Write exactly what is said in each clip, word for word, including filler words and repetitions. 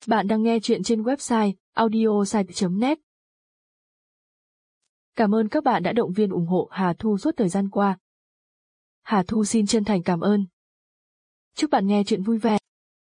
Bạn đang nghe chuyện trên website audiosite chấm net. Cảm ơn các bạn đã động viên ủng hộ Hà Thu suốt thời gian qua. Hà Thu xin chân thành cảm ơn. Chúc bạn nghe chuyện vui vẻ.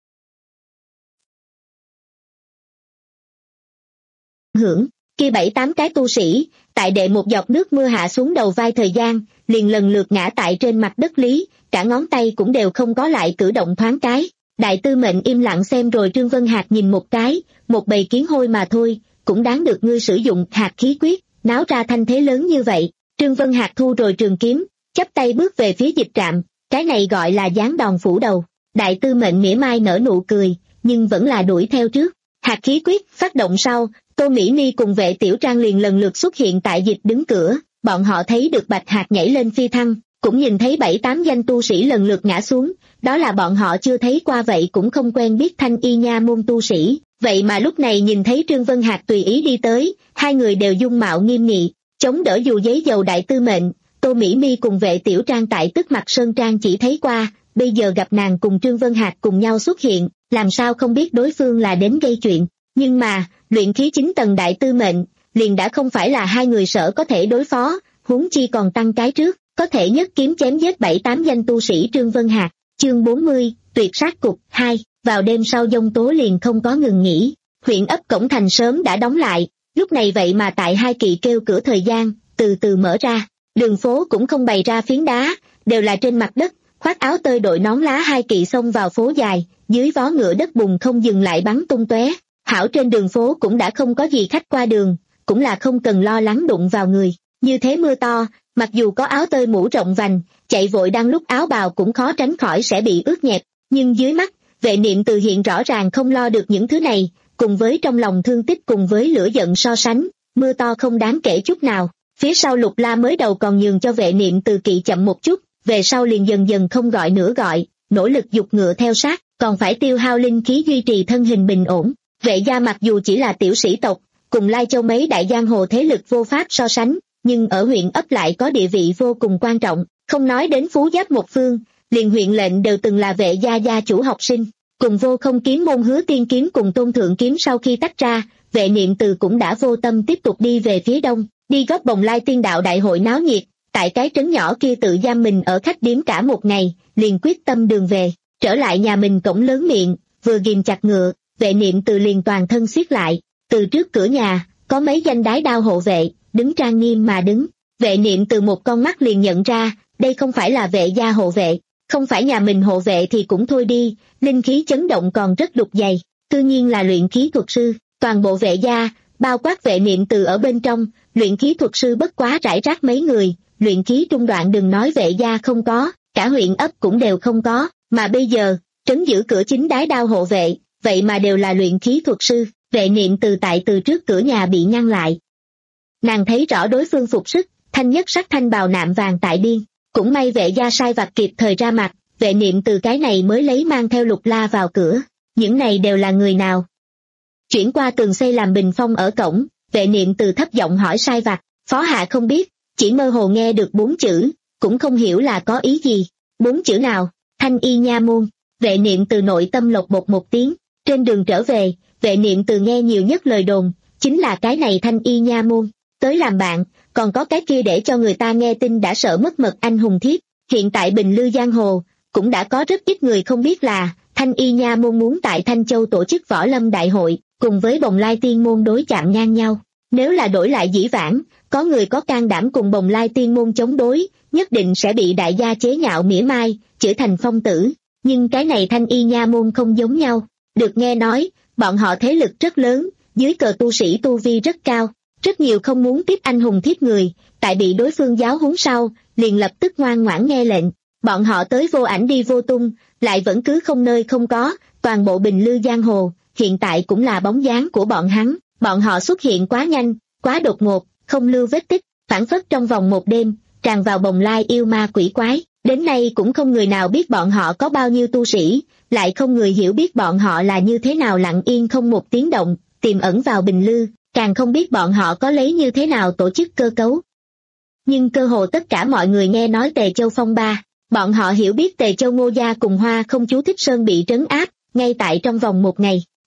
Hưởng, khi bảy tám cái tu sĩ, tại đệ một giọt nước mưa hạ xuống đầu vai thời gian, liền lần lượt ngã tại trên mặt đất lý, cả ngón tay cũng đều không có lại cử động thoáng cái. Đại tư mệnh im lặng xem rồi Trương Vân Hạc nhìn một cái, một bầy kiến hôi mà thôi, cũng đáng được ngươi sử dụng hạt khí quyết, náo ra thanh thế lớn như vậy. Trương Vân Hạc thu rồi trường kiếm, chắp tay bước về phía dịch trạm, cái này gọi là giáng đòn phủ đầu. Đại tư mệnh mỉa mai nở nụ cười, nhưng vẫn là đuổi theo trước. Hạt khí quyết phát động sau, Tô Mỹ Ni cùng Vệ Tiểu Trang liền lần lượt xuất hiện tại dịch đứng cửa, bọn họ thấy được Bạch Hạc nhảy lên phi thăng, cũng nhìn thấy bảy tám danh tu sĩ lần lượt ngã xuống, đó là bọn họ chưa thấy qua vậy cũng không quen biết Thanh Y Nha môn tu sĩ, vậy mà lúc này nhìn thấy Trương Vân Hạc tùy ý đi tới, hai người đều dung mạo nghiêm nghị, chống đỡ dù giấy dầu đại tư mệnh. Tô Mỹ Mi cùng Vệ Tiểu Trang tại Tức Mặc Sơn Trang chỉ thấy qua, bây giờ gặp nàng cùng Trương Vân Hạc cùng nhau xuất hiện, làm sao không biết đối phương là đến gây chuyện, nhưng mà, luyện khí chín tầng đại tư mệnh, liền đã không phải là hai người sở có thể đối phó, huống chi còn tăng cái trước, có thể nhất kiếm chém giết bảy tám danh tu sĩ Trương Vân Hạc. Chương bốn mươi, tuyệt sát cục hai, vào đêm sau giông tố liền không có ngừng nghỉ, huyện ấp cổng thành sớm đã đóng lại, lúc này vậy mà tại hai kỳ kêu cửa thời gian, từ từ mở ra, đường phố cũng không bày ra phiến đá, đều là trên mặt đất, khoác áo tơi đội nón lá hai kỳ xông vào phố dài, dưới vó ngựa đất bùn không dừng lại bắn tung tóe. Hảo trên đường phố cũng đã không có gì khách qua đường, cũng là không cần lo lắng đụng vào người, như thế mưa to, mặc dù có áo tơi mũ rộng vành, chạy vội đang lúc áo bào cũng khó tránh khỏi sẽ bị ướt nhẹp, nhưng dưới mắt, Vệ Niệm Từ hiện rõ ràng không lo được những thứ này, cùng với trong lòng thương tích cùng với lửa giận so sánh, mưa to không đáng kể chút nào. Phía sau Lục La mới đầu còn nhường cho Vệ Niệm Từ kỵ chậm một chút, về sau liền dần dần không gọi nữa gọi, nỗ lực giục ngựa theo sát, còn phải tiêu hao linh khí duy trì thân hình bình ổn. Vệ gia mặc dù chỉ là tiểu sĩ tộc, cùng Lai Châu mấy đại giang hồ thế lực vô pháp so sánh, nhưng ở huyện ấp lại có địa vị vô cùng quan trọng, không nói đến phú giáp một phương, liền huyện lệnh đều từng là Vệ gia gia chủ học sinh, cùng Vô Không kiếm môn Hứa Tiên kiếm cùng Tôn Thượng kiếm sau khi tách ra, Vệ Niệm Từ cũng đã vô tâm tiếp tục đi về phía đông, đi góp Bồng Lai Tiên đạo đại hội náo nhiệt, tại cái trấn nhỏ kia tự giam mình ở khách điếm cả một ngày, liền quyết tâm đường về, trở lại nhà mình cổng lớn miệng, vừa ghim chặt ngựa, Vệ Niệm Từ liền toàn thân siết lại, từ trước cửa nhà, có mấy danh đái đao hộ vệ, đứng trang nghiêm mà đứng. Vệ Niệm Từ một con mắt liền nhận ra, đây không phải là Vệ gia hộ vệ, không phải nhà mình hộ vệ thì cũng thôi đi, linh khí chấn động còn rất đục dày, tự nhiên là luyện khí thuật sư, toàn bộ Vệ gia, bao quát Vệ Niệm Từ ở bên trong, luyện khí thuật sư bất quá rải rác mấy người, luyện khí trung đoạn đừng nói Vệ gia không có, cả huyện ấp cũng đều không có, mà bây giờ, trấn giữ cửa chính đái đao hộ vệ, vậy mà đều là luyện khí thuật sư. Vệ Niệm Từ tại từ trước cửa nhà bị ngăn lại. Nàng thấy rõ đối phương phục sức, thanh nhất sắc thanh bào nạm vàng tại biên, cũng may Vệ gia sai vặt kịp thời ra mặt, Vệ Niệm Từ cái này mới lấy mang theo Lục La vào cửa. Những này đều là người nào? Chuyển qua tường xây làm bình phong ở cổng, Vệ Niệm Từ thấp giọng hỏi sai vặt, phó hạ không biết, chỉ mơ hồ nghe được bốn chữ, cũng không hiểu là có ý gì. Bốn chữ nào? Thanh Y Nha môn. Vệ Niệm Từ nội tâm lộc bột một tiếng, trên đường trở về, Vệ Niệm Từ nghe nhiều nhất lời đồn, chính là cái này Thanh Y Nha môn, tới làm bạn, còn có cái kia để cho người ta nghe tin đã sợ mất mật anh hùng thiếp. Hiện tại Bình Lư giang hồ, cũng đã có rất ít người không biết là, Thanh Y Nha môn muốn tại Thanh Châu tổ chức võ lâm đại hội, cùng với Bồng Lai Tiên môn đối chạm ngang nhau. Nếu là đổi lại dĩ vãng, có người có can đảm cùng Bồng Lai Tiên môn chống đối, nhất định sẽ bị đại gia chế nhạo mỉa mai, chửi thành phong tử. Nhưng cái này Thanh Y Nha môn không giống nhau, được nghe nói, bọn họ thế lực rất lớn, dưới cờ tu sĩ tu vi rất cao, rất nhiều không muốn tiếp anh hùng thiếp người, tại bị đối phương giáo huấn sau, liền lập tức ngoan ngoãn nghe lệnh. Bọn họ tới vô ảnh đi vô tung, lại vẫn cứ không nơi không có, toàn bộ Bình Lư giang hồ, hiện tại cũng là bóng dáng của bọn hắn, bọn họ xuất hiện quá nhanh, quá đột ngột, không lưu vết tích, phản phất trong vòng một đêm, tràn vào Bồng Lai yêu ma quỷ quái, đến nay cũng không người nào biết bọn họ có bao nhiêu tu sĩ, lại không người hiểu biết bọn họ là như thế nào lặng yên không một tiếng động, tiềm ẩn vào Bình Lư, càng không biết bọn họ có lấy như thế nào tổ chức cơ cấu. Nhưng cơ hồ tất cả mọi người nghe nói Tề Châu phong ba, bọn họ hiểu biết Tề Châu Ngô gia cùng Hoa Không chú Thích Sơn bị trấn áp, ngay tại trong vòng một ngày,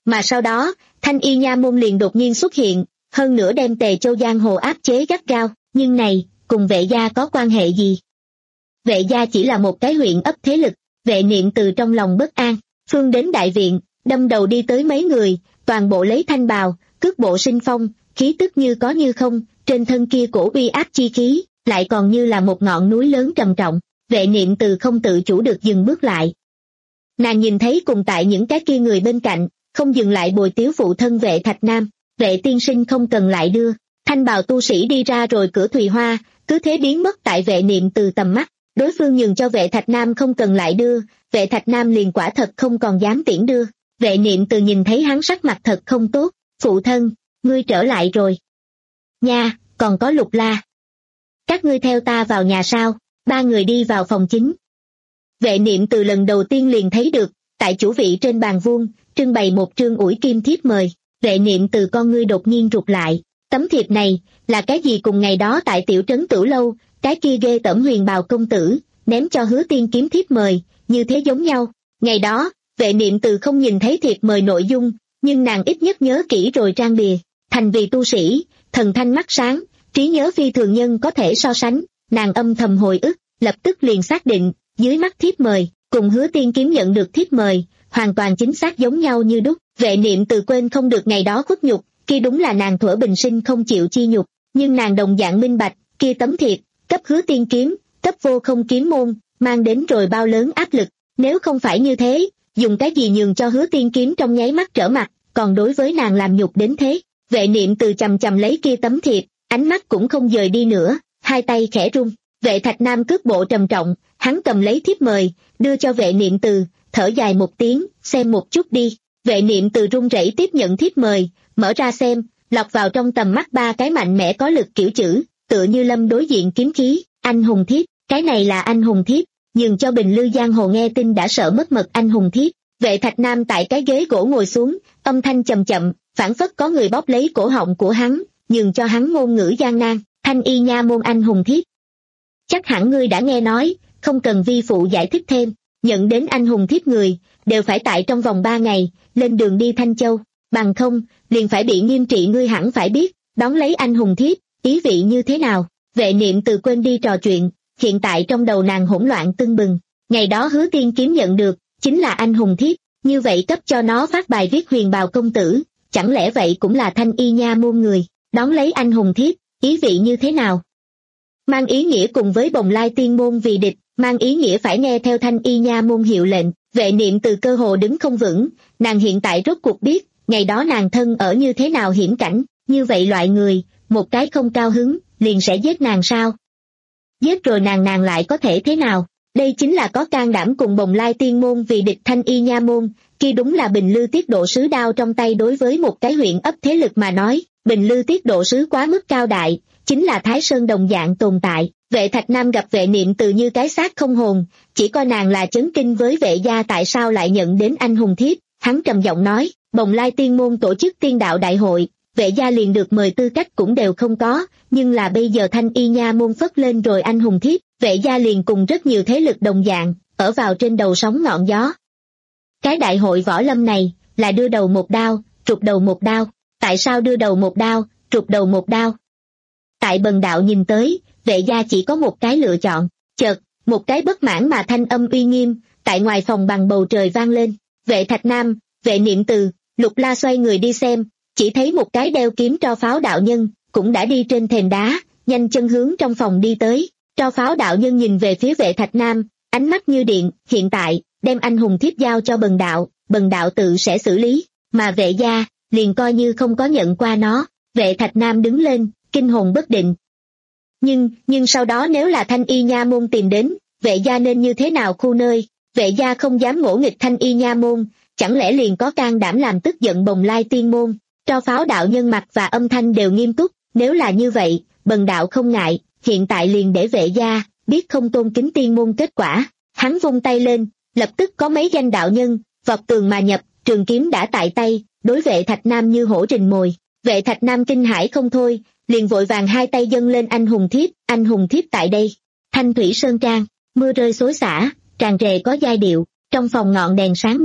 Mà sau đó, Thanh Y Nha môn liền đột nhiên xuất hiện, hơn nữa đem Tề Châu giang hồ áp chế gắt gao, nhưng này, cùng Vệ gia có quan hệ gì? Vệ gia chỉ là một cái huyện ấp thế lực. Vệ Niệm từ trong lòng bất an, phương đến đại viện, đâm đầu đi tới mấy người, toàn bộ lấy thanh bào, cước bộ sinh phong, khí tức như có như không, trên thân kia cổ uy áp chi khí, lại còn như là một ngọn núi lớn trầm trọng. Vệ Niệm từ không tự chủ được dừng bước lại. Nàng nhìn thấy cùng tại những cái kia người bên cạnh, không dừng lại bồi tiếu phụ thân Vệ Thạch Nam. Vệ tiên sinh không cần lại đưa. Thanh bào tu sĩ đi ra rồi cửa Thùy Hoa, cứ thế biến mất tại Vệ Niệm từ tầm mắt. Đối phương nhường cho Vệ Thạch Nam không cần lại đưa, Vệ Thạch Nam liền quả thật không còn dám tiễn đưa. Vệ Niệm từ nhìn thấy hắn sắc mặt thật không tốt. Phụ thân, ngươi trở lại rồi. Nha, còn có Lục La. Các ngươi theo ta vào nhà sao? Ba người đi vào phòng chính. Vệ Niệm từ lần đầu tiên liền thấy được, tại chủ vị trên bàn vuông, trưng bày một trương ủi kim thiếp mời. Vệ Niệm từ con ngươi đột nhiên rụt lại. Tấm thiệp này, là cái gì cùng ngày đó tại tiểu trấn Tử Lâu, cái kia ghê tởm huyền bào công tử, ném cho Hứa Tiên kiếm thiếp mời, như thế giống nhau. Ngày đó, Vệ Niệm từ không nhìn thấy thiệp mời nội dung, nhưng nàng ít nhất nhớ kỹ rồi trang bìa. Thành vì tu sĩ, thần thanh mắt sáng, trí nhớ phi thường nhân có thể so sánh, nàng âm thầm hồi ức, lập tức liền xác định, dưới mắt thiếp mời, cùng Hứa Tiên kiếm nhận được thiếp mời, hoàn toàn chính xác giống nhau như đúc. Vệ Niệm từ quên không được ngày đó khuất nhục, kia đúng là nàng thuở bình sinh không chịu chi nhục, nhưng nàng đồng dạng minh bạch, kia tấm thiệp, cấp Hứa Tiên kiếm, cấp Vô Không kiếm môn, mang đến rồi bao lớn áp lực, nếu không phải như thế, dùng cái gì nhường cho Hứa Tiên kiếm trong nháy mắt trở mặt, còn đối với nàng làm nhục đến thế. Vệ Niệm từ chầm chầm lấy kia tấm thiệp, ánh mắt cũng không dời đi nữa, hai tay khẽ run. Vệ Thạch Nam cước bộ trầm trọng, hắn cầm lấy thiếp mời, đưa cho Vệ Niệm từ, thở dài một tiếng, xem một chút đi. Vệ Niệm từ run rẩy tiếp nhận thiếp mời, mở ra xem, lọt vào trong tầm mắt ba cái mạnh mẽ có lực kiểu chữ, tựa như lâm đối diện kiếm khí, anh hùng thiếp, cái này là anh hùng thiếp, nhường cho Bình Lư giang hồ nghe tin đã sợ mất mật anh hùng thiếp. Vệ Thạch Nam tại cái ghế gỗ ngồi xuống, âm thanh chậm chậm, phảng phất có người bóp lấy cổ họng của hắn, nhường cho hắn ngôn ngữ gian nan. Thanh Y Nha môn anh hùng thiếp. Chắc hẳn ngươi đã nghe nói, không cần vi phụ giải thích thêm, nhận đến anh hùng thiếp người, đều phải tại trong vòng ba ngày, lên đường đi Thanh Châu, bằng không, liền phải bị nghiêm trị. Ngươi hẳn phải biết, đón lấy anh hùng thiếp, ý vị như thế nào. Vệ Niệm từ quên đi trò chuyện, hiện tại trong đầu nàng hỗn loạn tưng bừng. Ngày đó Hứa Tiên kiếm nhận được, chính là anh hùng thiếp, như vậy cấp cho nó phát bài viết huyền bào công tử, chẳng lẽ vậy cũng là Thanh Y Nha môn người, đón lấy anh hùng thiếp, ý vị như thế nào? Mang ý nghĩa cùng với Bồng Lai tiên môn vì địch, mang ý nghĩa phải nghe theo Thanh Y Nha môn hiệu lệnh. Vệ Niệm từ cơ hồ đứng không vững, nàng hiện tại rốt cuộc biết, ngày đó nàng thân ở như thế nào hiểm cảnh, như vậy loại người, một cái không cao hứng, liền sẽ giết nàng sao? Giết rồi nàng nàng lại có thể thế nào? Đây chính là có can đảm cùng Bồng Lai tiên môn vì địch Thanh Y Nha môn, kia đúng là Bình Lư tiết độ sứ đao trong tay. Đối với một cái huyện ấp thế lực mà nói, Bình Lư tiết độ sứ quá mức cao đại, chính là Thái Sơn đồng dạng tồn tại. Vệ Thạch Nam gặp Vệ Niệm từ như cái xác không hồn, chỉ coi nàng là chấn kinh với Vệ gia tại sao lại nhận đến anh hùng thiếp. Hắn trầm giọng nói, Bồng Lai tiên môn tổ chức tiên đạo đại hội, Vệ gia liền được mời tư cách cũng đều không có, nhưng là bây giờ Thanh Y Nha môn phất lên rồi anh hùng thiếp, Vệ gia liền cùng rất nhiều thế lực đồng dạng, ở vào trên đầu sóng ngọn gió. Cái đại hội võ lâm này, là đưa đầu một đao, trục đầu một đao. Tại sao đưa đầu một đao, trục đầu một đao? Tại bần đạo nhìn tới, Vệ gia chỉ có một cái lựa chọn. Chợt, một cái bất mãn mà thanh âm uy nghiêm, tại ngoài phòng bằng bầu trời vang lên. Vệ Thạch Nam, Vệ Niệm từ, Lục La xoay người đi xem, chỉ thấy một cái đeo kiếm tro pháo đạo nhân, cũng đã đi trên thềm đá, nhanh chân hướng trong phòng đi tới. Tro pháo đạo nhân nhìn về phía Vệ Thạch Nam, ánh mắt như điện, hiện tại, đem anh hùng thiếp giao cho bần đạo, bần đạo tự sẽ xử lý, mà Vệ gia, liền coi như không có nhận qua nó. Vệ Thạch Nam đứng lên, kinh hồn bất định. Nhưng, nhưng sau đó nếu là Thanh Y Nha môn tìm đến, Vệ gia nên như thế nào khu nơi? Vệ gia không dám ngỗ nghịch Thanh Y Nha môn, chẳng lẽ liền có can đảm làm tức giận Bồng Lai tiên môn? Tro pháo đạo nhân mặt và âm thanh đều nghiêm túc, nếu là như vậy, bần đạo không ngại, hiện tại liền để Vệ gia biết không tôn kính tiên môn kết quả. Hắn vung tay lên, lập tức có mấy danh đạo nhân vọt tường mà nhập, trường kiếm đã tại tay, đối Vệ Thạch Nam như hổ rình mồi. Vệ Thạch Nam kinh hãi không thôi, liền vội vàng hai tay dâng lên anh hùng thiếp. Anh hùng thiếp tại đây. Thanh thủy sơn trang, mưa rơi xối xả, tràn trề có giai điệu, trong phòng ngọn đèn sáng ngời,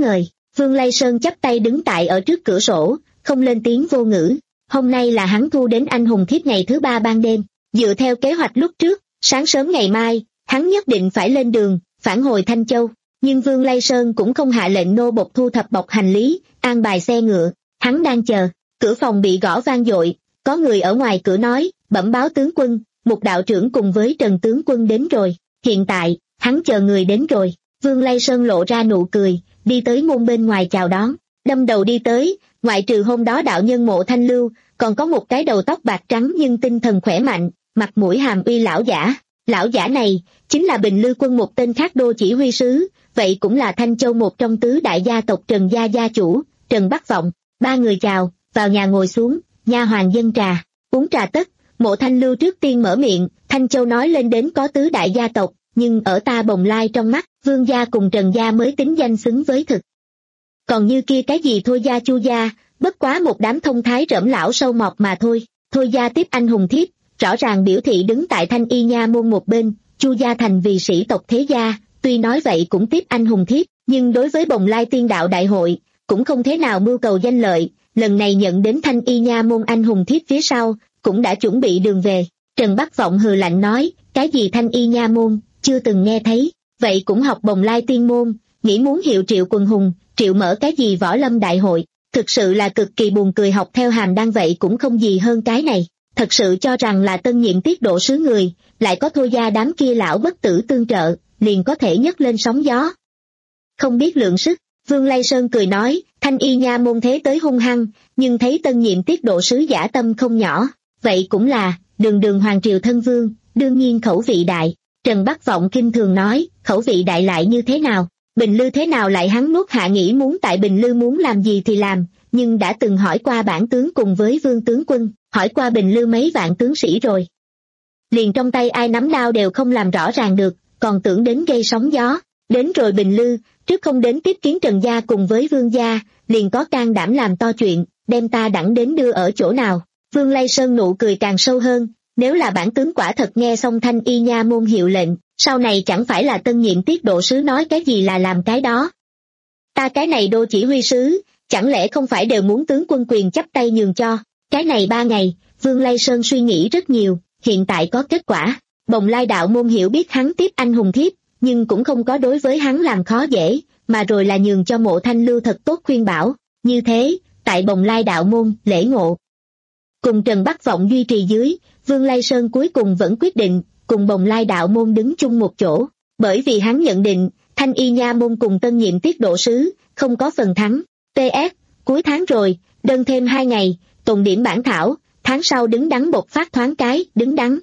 Vương Lây Sơn chắp tay đứng tại ở trước cửa sổ, không lên tiếng vô ngữ. Hôm nay là hắn thu đến anh hùng thiếp ngày thứ ba ban đêm. Dựa theo kế hoạch lúc trước, sáng sớm ngày mai, hắn nhất định phải lên đường, phản hồi Thanh Châu. Nhưng Vương Lây Sơn cũng không hạ lệnh nô bộc thu thập bọc hành lý, an bài xe ngựa. Hắn đang chờ. Cửa phòng bị gõ vang dội, có người ở ngoài cửa nói, bẩm báo tướng quân, Mục đạo trưởng cùng với Trần tướng quân đến rồi. Hiện tại, hắn chờ người đến rồi. Vương Lây Sơn lộ ra nụ cười, đi tới môn bên ngoài chào đón. Đâm đầu đi tới, ngoại trừ hôm đó đạo nhân Mộ Thanh Lưu, còn có một cái đầu tóc bạc trắng nhưng tinh thần khỏe mạnh, mặt mũi hàm uy lão giả. Lão giả này, chính là Bình Lư quân một tên khác đô chỉ huy sứ, vậy cũng là Thanh Châu một trong tứ đại gia tộc Trần gia gia chủ, Trần Bắc Vọng. Ba người chào, vào nhà ngồi xuống, nha hoàn dâng trà, uống trà tất. Mộ Thanh Lưu trước tiên mở miệng, Thanh Châu nói lên đến có tứ đại gia tộc, nhưng ở ta Bồng Lai trong mắt, Vương gia cùng Trần gia mới tính danh xứng với thực. Còn như kia cái gì Thôi gia Chu gia, bất quá một đám thông thái rỡm lão sâu mọt mà thôi. Thôi gia tiếp anh hùng thiếp, rõ ràng biểu thị đứng tại Thanh Y nha môn một bên. Chu gia thành vì sĩ tộc thế gia, tuy nói vậy cũng tiếp anh hùng thiếp, nhưng đối với Bồng Lai tiên đạo đại hội, cũng không thế nào mưu cầu danh lợi. Lần này nhận đến Thanh Y nha môn anh hùng thiếp phía sau, cũng đã chuẩn bị đường về. Trần Bắc Vọng hừ lạnh nói, cái gì Thanh Y nha môn, chưa từng nghe thấy, vậy cũng học Bồng Lai tiên môn, nghĩ muốn hiệu triệu quần hùng, triệu mở cái gì võ lâm đại hội, thực sự là cực kỳ buồn cười. Học theo Hàm Đan vậy cũng không gì hơn cái này, thật sự cho rằng là tân nhiệm tiết độ sứ người, lại có Thôi gia đám kia lão bất tử tương trợ, liền có thể nhấc lên sóng gió. Không biết lượng sức. Vương Lây Sơn cười nói, Thanh Y nha môn thế tới hung hăng, nhưng thấy tân nhiệm tiết độ sứ giả tâm không nhỏ, vậy cũng là, đường đường hoàng triều thân vương, đương nhiên khẩu vị đại. Trần Bắc Vọng kinh thường nói, khẩu vị đại lại như thế nào, Bình Lư thế nào lại hắn nuốt hạ nghĩ muốn tại Bình Lư muốn làm gì thì làm, nhưng đã từng hỏi qua bản tướng cùng với Vương tướng quân, hỏi qua Bình Lư mấy vạn tướng sĩ rồi. Liền trong tay ai nắm đao đều không làm rõ ràng được, còn tưởng đến gây sóng gió, đến rồi Bình Lư, trước không đến tiếp kiến Trần gia cùng với Vương gia, liền có can đảm làm to chuyện, đem ta đẳng đến đưa ở chỗ nào. Vương Lây Sơn nụ cười càng sâu hơn, nếu là bản tướng quả thật nghe xong Thanh Y nha môn hiệu lệnh, sau này chẳng phải là tân nhiệm tiết độ sứ nói cái gì là làm cái đó. Ta cái này đô chỉ huy sứ, chẳng lẽ không phải đều muốn tướng quân quyền chắp tay nhường cho. Cái này ba ngày, Vương Lây Sơn suy nghĩ rất nhiều, hiện tại có kết quả. Bồng Lai đạo môn hiểu biết hắn tiếp anh hùng thiếp, nhưng cũng không có đối với hắn làm khó dễ, mà rồi là nhường cho Mộ Thanh Lưu thật tốt khuyên bảo. Như thế, tại Bồng Lai đạo môn, lễ ngộ cùng Trần Bắc Vọng duy trì dưới, Vương Lây Sơn cuối cùng vẫn quyết định cùng Bồng Lai đạo môn đứng chung một chỗ, bởi vì hắn nhận định Thanh Y nha môn cùng tân nhiệm tiết độ sứ không có phần thắng. pê ét cuối tháng rồi, đơn thêm hai ngày, tồn điểm bản thảo, tháng sau đứng đắn bộc phát thoáng cái, đứng đắn.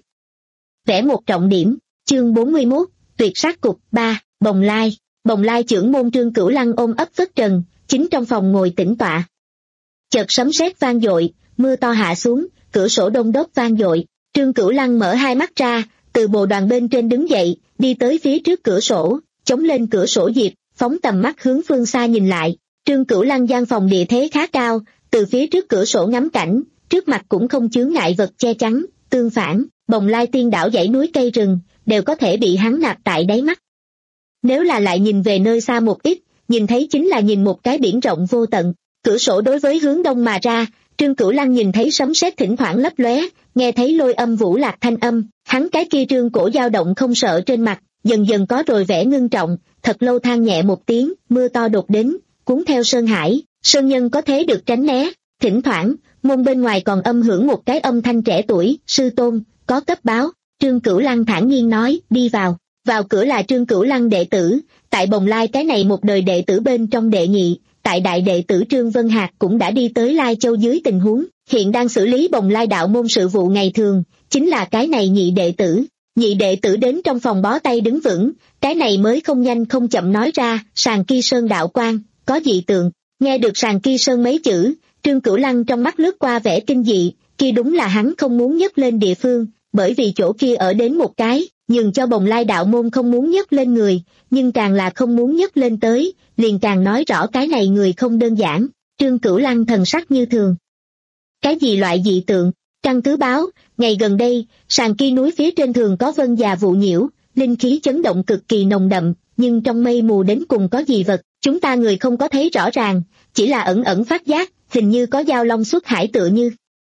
Vẽ một trọng điểm, chương bốn mươi mốt, tuyệt sát cục ba, Bồng Lai. Bồng Lai trưởng môn Trương Cửu Lăng ôm ấp vết trần, chính trong phòng ngồi tĩnh tọa. Chợt sấm sét vang dội, mưa to hạ xuống, cửa sổ đông đốc vang dội. Trương Cửu Lăng mở hai mắt ra, từ bồ đoàn bên trên đứng dậy, đi tới phía trước cửa sổ, chống lên cửa sổ diệp, phóng tầm mắt hướng phương xa nhìn lại. Trương Cửu Lăng gian phòng địa thế khá cao, từ phía trước cửa sổ ngắm cảnh, trước mặt cũng không chướng ngại vật che chắn, tương phản, Bồng Lai tiên đảo dãy núi cây rừng, đều có thể bị hắn nạp tại đáy mắt. Nếu là lại nhìn về nơi xa một ít, nhìn thấy chính là nhìn một cái biển rộng vô tận. Cửa sổ đối với hướng đông mà ra, Trương Cửu Lăng nhìn thấy sấm sét thỉnh thoảng lấp lóe, nghe thấy lôi âm vũ lạc thanh âm, hắn cái kia trương cổ dao động không sợ trên mặt, dần dần có rồi vẻ ngưng trọng, thật lâu than nhẹ một tiếng, mưa to đột đến, cuốn theo sơn hải, sơn nhân có thế được tránh né. Thỉnh thoảng, môn bên ngoài còn âm hưởng một cái âm thanh trẻ tuổi, sư tôn, có cấp báo. Trương Cửu Lăng thản nhiên nói, đi vào. Vào cửa là Trương Cửu Lăng đệ tử, tại Bồng Lai cái này một đời đệ tử bên trong đệ nhị, tại đại đệ tử Trương Vân Hạc cũng đã đi tới Lai Châu dưới tình huống, hiện đang xử lý Bồng Lai đạo môn sự vụ ngày thường, chính là cái này nhị đệ tử. Nhị đệ tử đến trong phòng bó tay đứng vững, cái này mới không nhanh không chậm nói ra, Sàng Ki Sơn đạo quan, có dị tượng. Nghe được Sàng Ki Sơn mấy chữ, Trương Cửu Lăng trong mắt lướt qua vẻ kinh dị, kia đúng là hắn không muốn nhấc lên địa phương, bởi vì chỗ kia ở đến một cái, nhường cho Bồng Lai đạo môn không muốn nhấc lên người, nhưng càng là không muốn nhấc lên tới, liền càng nói rõ cái này người không đơn giản. Trương Cửu Lăng thần sắc như thường. Cái gì loại dị tượng? Căn cứ báo, ngày gần đây, Sàng Ki núi phía trên thường có vân già vụ nhiễu, linh khí chấn động cực kỳ nồng đậm, nhưng trong mây mù đến cùng có gì vật, chúng ta người không có thấy rõ ràng, chỉ là ẩn ẩn phát giác, hình như có dao long xuất hải tựa như.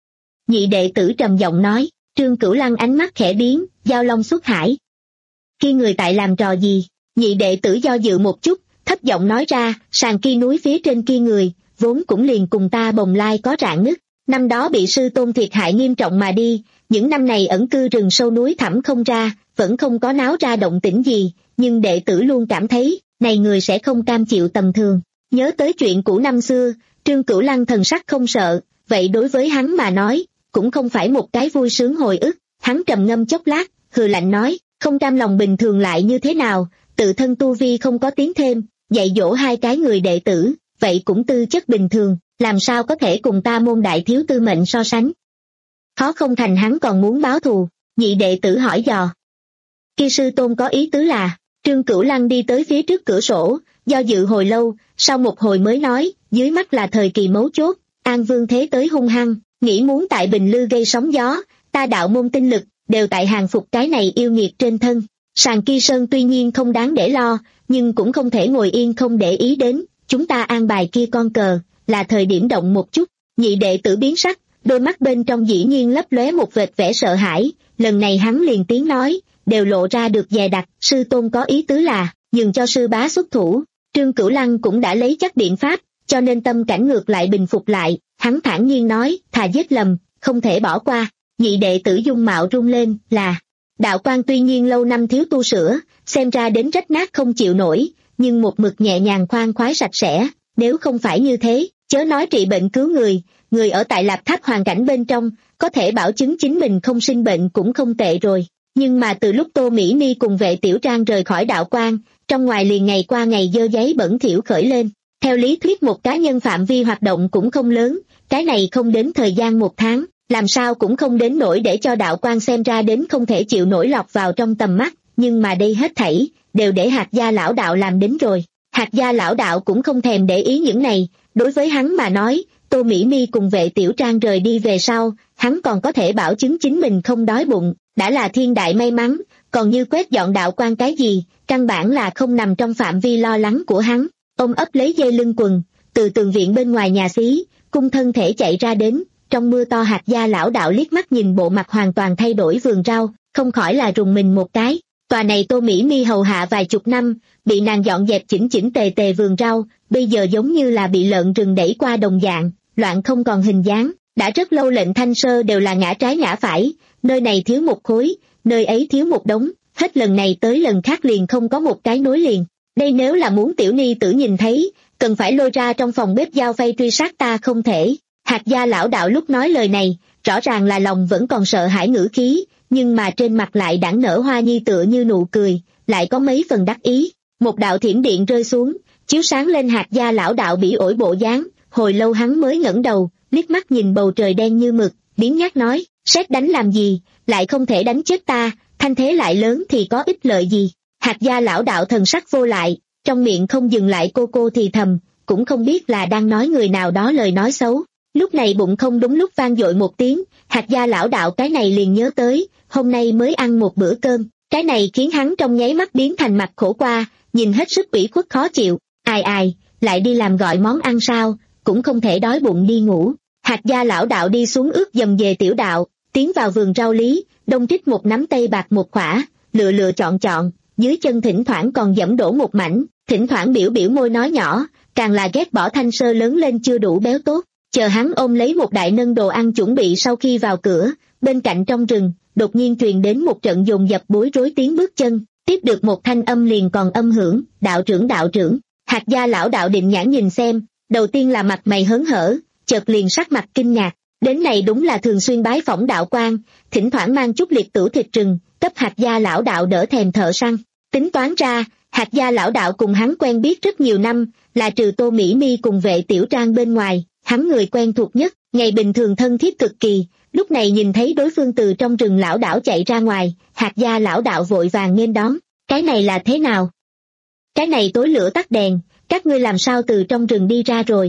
Nhị đệ tử trầm giọng nói. Trương Cửu Lăng ánh mắt khẽ biến, dao long xuất hải. Khi người tại làm trò gì? Nhị đệ tử do dự một chút, thấp giọng nói ra, sàn kia núi phía trên kia người, vốn cũng liền cùng ta bồng lai có rạn nứt. Năm đó bị sư tôn thiệt hại nghiêm trọng mà đi, những năm này ẩn cư rừng sâu núi thẳm không ra, vẫn không có náo ra động tĩnh gì, nhưng đệ tử luôn cảm thấy, này người sẽ không cam chịu tầm thường. Nhớ tới chuyện cũ năm xưa, Trương Cửu Lăng thần sắc không sợ, vậy đối với hắn mà nói, cũng không phải một cái vui sướng hồi ức. Hắn trầm ngâm chốc lát, hừ lạnh nói, không cam lòng bình thường lại như thế nào, tự thân tu vi không có tiến thêm, dạy dỗ hai cái người đệ tử, vậy cũng tư chất bình thường, làm sao có thể cùng ta môn đại thiếu tư mệnh so sánh. Khó không thành hắn còn muốn báo thù. Nhị đệ tử hỏi dò. Kia sư tôn có ý tứ là, Trương Cửu Lăng đi tới phía trước cửa sổ, do dự hồi lâu, sau một hồi mới nói, dưới mắt là thời kỳ mấu chốt, An Vương thế tới hung hăng, nghĩ muốn tại Bình Lư gây sóng gió, ta đạo môn tinh lực, đều tại hàng phục cái này yêu nghiệt trên thân. Sàn kia sơn tuy nhiên không đáng để lo, nhưng cũng không thể ngồi yên không để ý đến, chúng ta an bài kia con cờ, là thời điểm động một chút. Nhị đệ tử biến sắc, đôi mắt bên trong dĩ nhiên lấp lóe một vệt vẻ sợ hãi, lần này hắn liền tiếng nói, đều lộ ra được dè đặc, sư tôn có ý tứ là, nhường cho sư bá xuất thủ. Trương Cửu Lăng cũng đã lấy chắc biện pháp, cho nên tâm cảnh ngược lại bình phục lại, hắn thản nhiên nói, thà giết lầm, không thể bỏ qua. Nhị đệ tử dung mạo rung lên, là, đạo quan tuy nhiên lâu năm thiếu tu sửa, xem ra đến rách nát không chịu nổi, nhưng một mực nhẹ nhàng khoan khoái sạch sẽ, nếu không phải như thế, chớ nói trị bệnh cứu người, người ở tại Lạp Tháp hoàn cảnh bên trong, có thể bảo chứng chính mình không sinh bệnh cũng không tệ rồi. Nhưng mà từ lúc Tô Mỹ Ni cùng Vệ Tiểu Trang rời khỏi đạo quan, trong ngoài liền ngày qua ngày dơ giấy bẩn thỉu khởi lên. Theo lý thuyết một cá nhân phạm vi hoạt động cũng không lớn, cái này không đến thời gian một tháng, làm sao cũng không đến nỗi để cho đạo quan xem ra đến không thể chịu nổi lọt vào trong tầm mắt, nhưng mà đây hết thảy, đều để Hạt Gia lão đạo làm đến rồi. Hạt Gia lão đạo cũng không thèm để ý những này, đối với hắn mà nói, Tô Mỹ Mi cùng Vệ Tiểu Trang rời đi về sau, hắn còn có thể bảo chứng chính mình không đói bụng, đã là thiên đại may mắn, còn như quét dọn đạo quan cái gì, căn bản là không nằm trong phạm vi lo lắng của hắn. Ôm ấp lấy dây lưng quần, từ tường viện bên ngoài nhà xí, cung thân thể chạy ra đến, trong mưa to. Hạt Gia lão đạo liếc mắt nhìn bộ mặt hoàn toàn thay đổi vườn rau, không khỏi là rùng mình một cái. Tòa này Tô Mỹ Mi hầu hạ vài chục năm, bị nàng dọn dẹp chỉnh chỉnh tề tề vườn rau, bây giờ giống như là bị lợn rừng đẩy qua đồng dạng, loạn không còn hình dáng. Đã rất lâu lệnh Thanh Sơ đều là ngã trái ngã phải, nơi này thiếu một khối, nơi ấy thiếu một đống, hết lần này tới lần khác liền không có một cái nối liền. Đây nếu là muốn tiểu ni tử nhìn thấy, cần phải lôi ra trong phòng bếp dao phay truy sát ta không thể. Hạt Gia lão đạo lúc nói lời này, rõ ràng là lòng vẫn còn sợ hãi ngữ khí, nhưng mà trên mặt lại đãng nở hoa nhi tựa như nụ cười, lại có mấy phần đắc ý. Một đạo thiểm điện rơi xuống, chiếu sáng lên Hạt Gia lão đạo bỉ ổi bộ dáng, hồi lâu hắn mới ngẩng đầu, liếc mắt nhìn bầu trời đen như mực, biếng nhác nói, xét đánh làm gì, lại không thể đánh chết ta, thanh thế lại lớn thì có ích lợi gì. Hạt Gia lão đạo thần sắc vô lại, trong miệng không dừng lại cô cô thì thầm, cũng không biết là đang nói người nào đó lời nói xấu. Lúc này bụng không đúng lúc vang dội một tiếng, Hạt Gia lão đạo cái này liền nhớ tới, hôm nay mới ăn một bữa cơm, cái này khiến hắn trong nháy mắt biến thành mặt khổ qua, nhìn hết sức ủy khuất khó chịu, ai ai, lại đi làm gọi món ăn sao, cũng không thể đói bụng đi ngủ. Hạt Gia lão đạo đi xuống ướt dầm về tiểu đạo, tiến vào vườn rau lý, đông trích một nắm tây bạc một khỏa, lựa lựa chọn chọn, dưới chân thỉnh thoảng còn dẫm đổ một mảnh, thỉnh thoảng biểu biểu môi nói nhỏ, càng là ghét bỏ Thanh Sơ lớn lên chưa đủ béo tốt. Chờ hắn ôm lấy một đại nâng đồ ăn chuẩn bị sau khi vào cửa, bên cạnh trong rừng, đột nhiên truyền đến một trận dồn dập bối rối tiếng bước chân, tiếp được một thanh âm liền còn âm hưởng, đạo trưởng đạo trưởng. Hạt Gia lão đạo định nhãn nhìn xem, đầu tiên là mặt mày hớn hở, chợt liền sắc mặt kinh ngạc, đến này đúng là thường xuyên bái phỏng đạo quan, thỉnh thoảng mang chút liệt tửu thịt rừng, cấp Hạt Gia lão đạo đỡ thèm thợ săn. Tính toán ra, Hạt Gia lão đạo cùng hắn quen biết rất nhiều năm, là trừ Tô Mỹ Mi cùng Vệ Tiểu Trang bên ngoài, hắn người quen thuộc nhất, ngày bình thường thân thiết cực kỳ, lúc này nhìn thấy đối phương từ trong rừng lão đảo chạy ra ngoài, Hạt Gia lão đạo vội vàng nghênh đón, cái này là thế nào? Cái này tối lửa tắt đèn, các ngươi làm sao từ trong rừng đi ra rồi?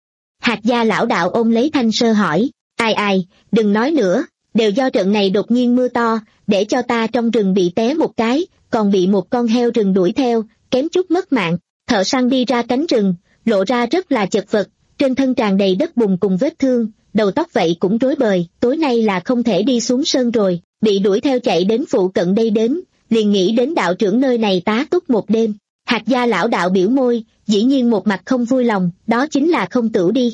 Hạt Gia lão đạo ôm lấy Thanh Sơ hỏi, ai ai, đừng nói nữa, đều do trận này đột nhiên mưa to, để cho ta trong rừng bị té một cái, còn bị một con heo rừng đuổi theo, kém chút mất mạng. Thợ săn đi ra cánh rừng, lộ ra rất là chật vật, trên thân tràn đầy đất bùn cùng vết thương, đầu tóc vậy cũng rối bời, tối nay là không thể đi xuống sơn rồi, bị đuổi theo chạy đến phụ cận đây đến, liền nghĩ đến đạo trưởng nơi này tá túc một đêm. Hạt gia lão đạo biểu môi, dĩ nhiên một mặt không vui lòng, đó chính là không tửu đi.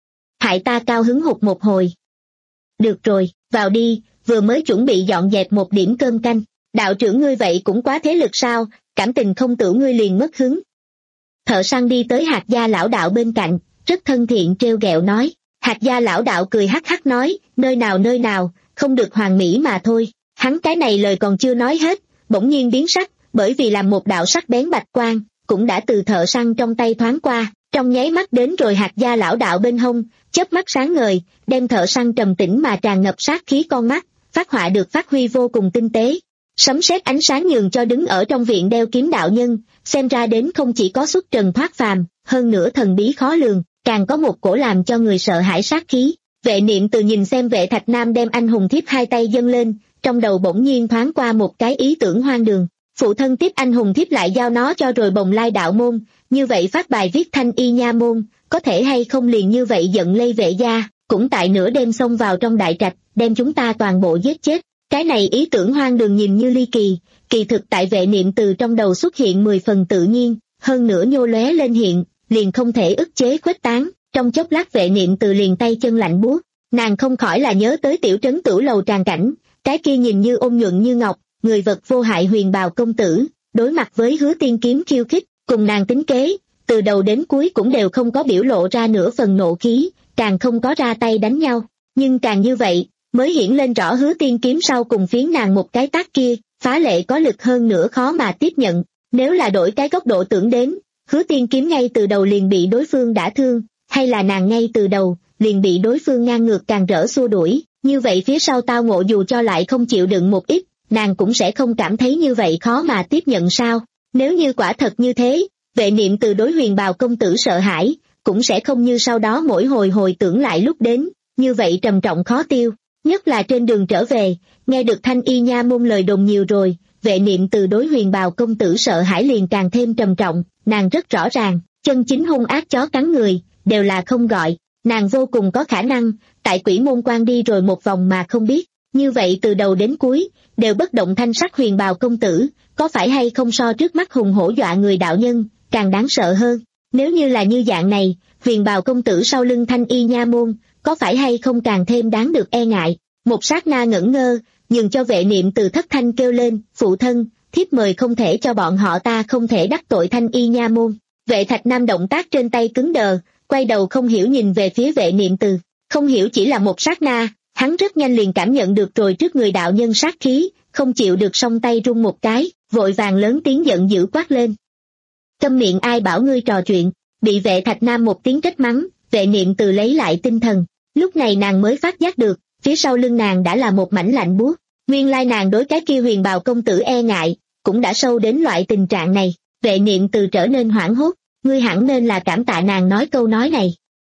Hại ta cao hứng hụt một hồi. Được rồi, vào đi, vừa mới chuẩn bị dọn dẹp một điểm cơm canh. Đạo trưởng ngươi vậy cũng quá thế lực sao, cảm tình không tửu ngươi liền mất hứng. Thợ săn đi tới hạt gia lão đạo bên cạnh, rất thân thiện trêu ghẹo nói. Hạt gia lão đạo cười hắc hắc nói, nơi nào nơi nào, không được hoàn mỹ mà thôi. Hắn cái này lời còn chưa nói hết, bỗng nhiên biến sắc, bởi vì làm một đạo sắc bén bạch quang, cũng đã từ thợ săn trong tay thoáng qua, trong nháy mắt đến rồi hạt gia lão đạo bên hông, chớp mắt sáng ngời, đem thợ săn trầm tĩnh mà tràn ngập sát khí con mắt, phát họa được phát huy vô cùng tinh tế. Sấm sét ánh sáng nhường cho đứng ở trong viện đeo kiếm đạo nhân, xem ra đến không chỉ có xuất trần thoát phàm, hơn nữa thần bí khó lường, càng có một cổ làm cho người sợ hãi sát khí. Vệ Niệm Từ nhìn xem Vệ Thạch Nam đem anh hùng thiếp hai tay dâng lên, trong đầu bỗng nhiên thoáng qua một cái ý tưởng hoang đường. Phụ thân tiếp anh hùng thiếp lại giao nó cho rồi Bồng Lai đạo môn, như vậy phát bài viết Thanh Y nha môn, có thể hay không liền như vậy giận lây Vệ gia, cũng tại nửa đêm xông vào trong đại trạch, đem chúng ta toàn bộ giết chết. Cái này ý tưởng hoang đường nhìn như ly kỳ, kỳ thực tại Vệ Niệm Từ trong đầu xuất hiện mười phần tự nhiên, hơn nữa nhô lóe lên hiện, liền không thể ức chế khuếch tán. Trong chốc lát Vệ Niệm Từ liền tay chân lạnh buốt, nàng không khỏi là nhớ tới tiểu trấn Tửu Lầu tràng cảnh, cái kia nhìn như ôn nhuận như ngọc, người vật vô hại huyền bào công tử, đối mặt với Hứa Tiên kiếm khiêu khích, cùng nàng tính kế, từ đầu đến cuối cũng đều không có biểu lộ ra nửa phần nộ khí, càng không có ra tay đánh nhau, nhưng càng như vậy, mới hiển lên rõ Hứa Tiên kiếm sau cùng phiến nàng một cái tát kia, phá lệ có lực hơn nữa khó mà tiếp nhận. Nếu là đổi cái góc độ tưởng đến, Hứa Tiên kiếm ngay từ đầu liền bị đối phương đả thương, hay là nàng ngay từ đầu liền bị đối phương ngang ngược càng rỡ xua đuổi, như vậy phía sau tao ngộ dù cho lại không chịu đựng một ít, nàng cũng sẽ không cảm thấy như vậy khó mà tiếp nhận sao. Nếu như quả thật như thế, Vệ Niệm Từ đối huyền bào công tử sợ hãi, cũng sẽ không như sau đó mỗi hồi hồi tưởng lại lúc đến, như vậy trầm trọng khó tiêu. Nhất là trên đường trở về, nghe được Thanh Y nha môn lời đồn nhiều rồi, Vệ Niệm Từ đối huyền bào công tử sợ hãi liền càng thêm trầm trọng, nàng rất rõ ràng, chân chính hung ác chó cắn người, đều là không gọi, nàng vô cùng có khả năng, tại Quỷ Môn Quan đi rồi một vòng mà không biết, như vậy từ đầu đến cuối, đều bất động thanh sắc huyền bào công tử, có phải hay không so trước mắt hùng hổ dọa người đạo nhân, càng đáng sợ hơn. Nếu như là như dạng này, huyền bào công tử sau lưng Thanh Y nha môn, có phải hay không càng thêm đáng được e ngại. Một sát na ngẩn ngơ, nhường cho Vệ Niệm Từ thất thanh kêu lên, phụ thân, thiếp mời không thể cho bọn họ, ta không thể đắc tội Thanh Y nha môn. Vệ Thạch Nam động tác trên tay cứng đờ, quay đầu không hiểu nhìn về phía Vệ Niệm Từ, không hiểu chỉ là một sát na, hắn rất nhanh liền cảm nhận được rồi trước người đạo nhân sát khí, không chịu được song tay rung một cái, vội vàng lớn tiếng giận dữ quát lên. Câm miệng, ai bảo ngươi trò chuyện, bị Vệ Thạch Nam một tiếng trách mắng, Vệ Niệm Từ lấy lại tinh thần, lúc này nàng mới phát giác được, phía sau lưng nàng đã là một mảnh lạnh buốt, nguyên lai nàng đối cái kia huyền bào công tử e ngại, cũng đã sâu đến loại tình trạng này. Vệ Niệm Từ trở nên hoảng hốt, ngươi hẳn nên là cảm tạ nàng nói câu nói này.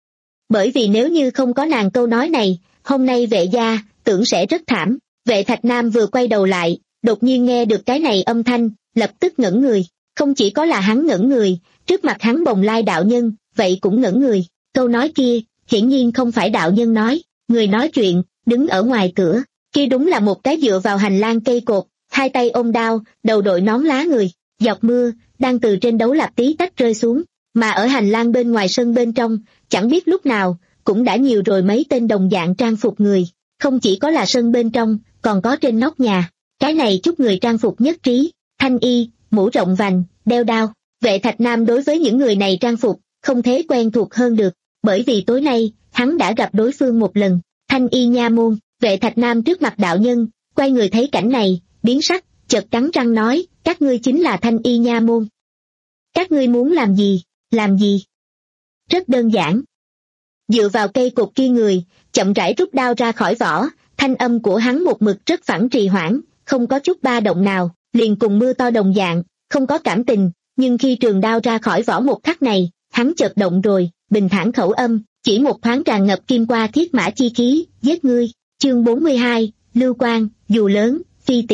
Bởi vì nếu như không có nàng câu nói này, hôm nay Vệ gia, tưởng sẽ rất thảm. Vệ Thạch Nam vừa quay đầu lại, đột nhiên nghe được cái này âm thanh, lập tức ngẩn người, không chỉ có là hắn ngẩn người, trước mặt hắn Bồng Lai đạo nhân, vậy cũng ngẩn người, câu nói kia, hiển nhiên không phải đạo nhân nói, người nói chuyện, đứng ở ngoài cửa, kia đúng là một cái dựa vào hành lang cây cột, hai tay ôm đao, đầu đội nón lá người, giọt mưa, đang từ trên đấu lạp tí tách rơi xuống, mà ở hành lang bên ngoài sân bên trong, chẳng biết lúc nào, cũng đã nhiều rồi mấy tên đồng dạng trang phục người, không chỉ có là sân bên trong, còn có trên nóc nhà, cái này chút người trang phục nhất trí, thanh y, mũ rộng vành, đeo đao. Vệ Thạch Nam đối với những người này trang phục, không thể quen thuộc hơn được, bởi vì tối nay, hắn đã gặp đối phương một lần, Thanh Y nha môn. Vệ Thạch Nam trước mặt đạo nhân, quay người thấy cảnh này, biến sắc, chợt cắn răng nói, các ngươi chính là Thanh Y nha môn. Các ngươi muốn làm gì, làm gì? Rất đơn giản. Dựa vào cây cột kia người, chậm rãi rút đao ra khỏi vỏ, thanh âm của hắn một mực rất phẳng trì hoãn, không có chút ba động nào, liền cùng mưa to đồng dạng, không có cảm tình, nhưng khi trường đao ra khỏi vỏ một khắc này, hắn chợt động rồi, bình thản khẩu âm, chỉ một thoáng tràn ngập kim qua thiết mã chi khí, giết ngươi. Chương bốn mươi hai, Lưu Quang, dù lớn, phi tiễn.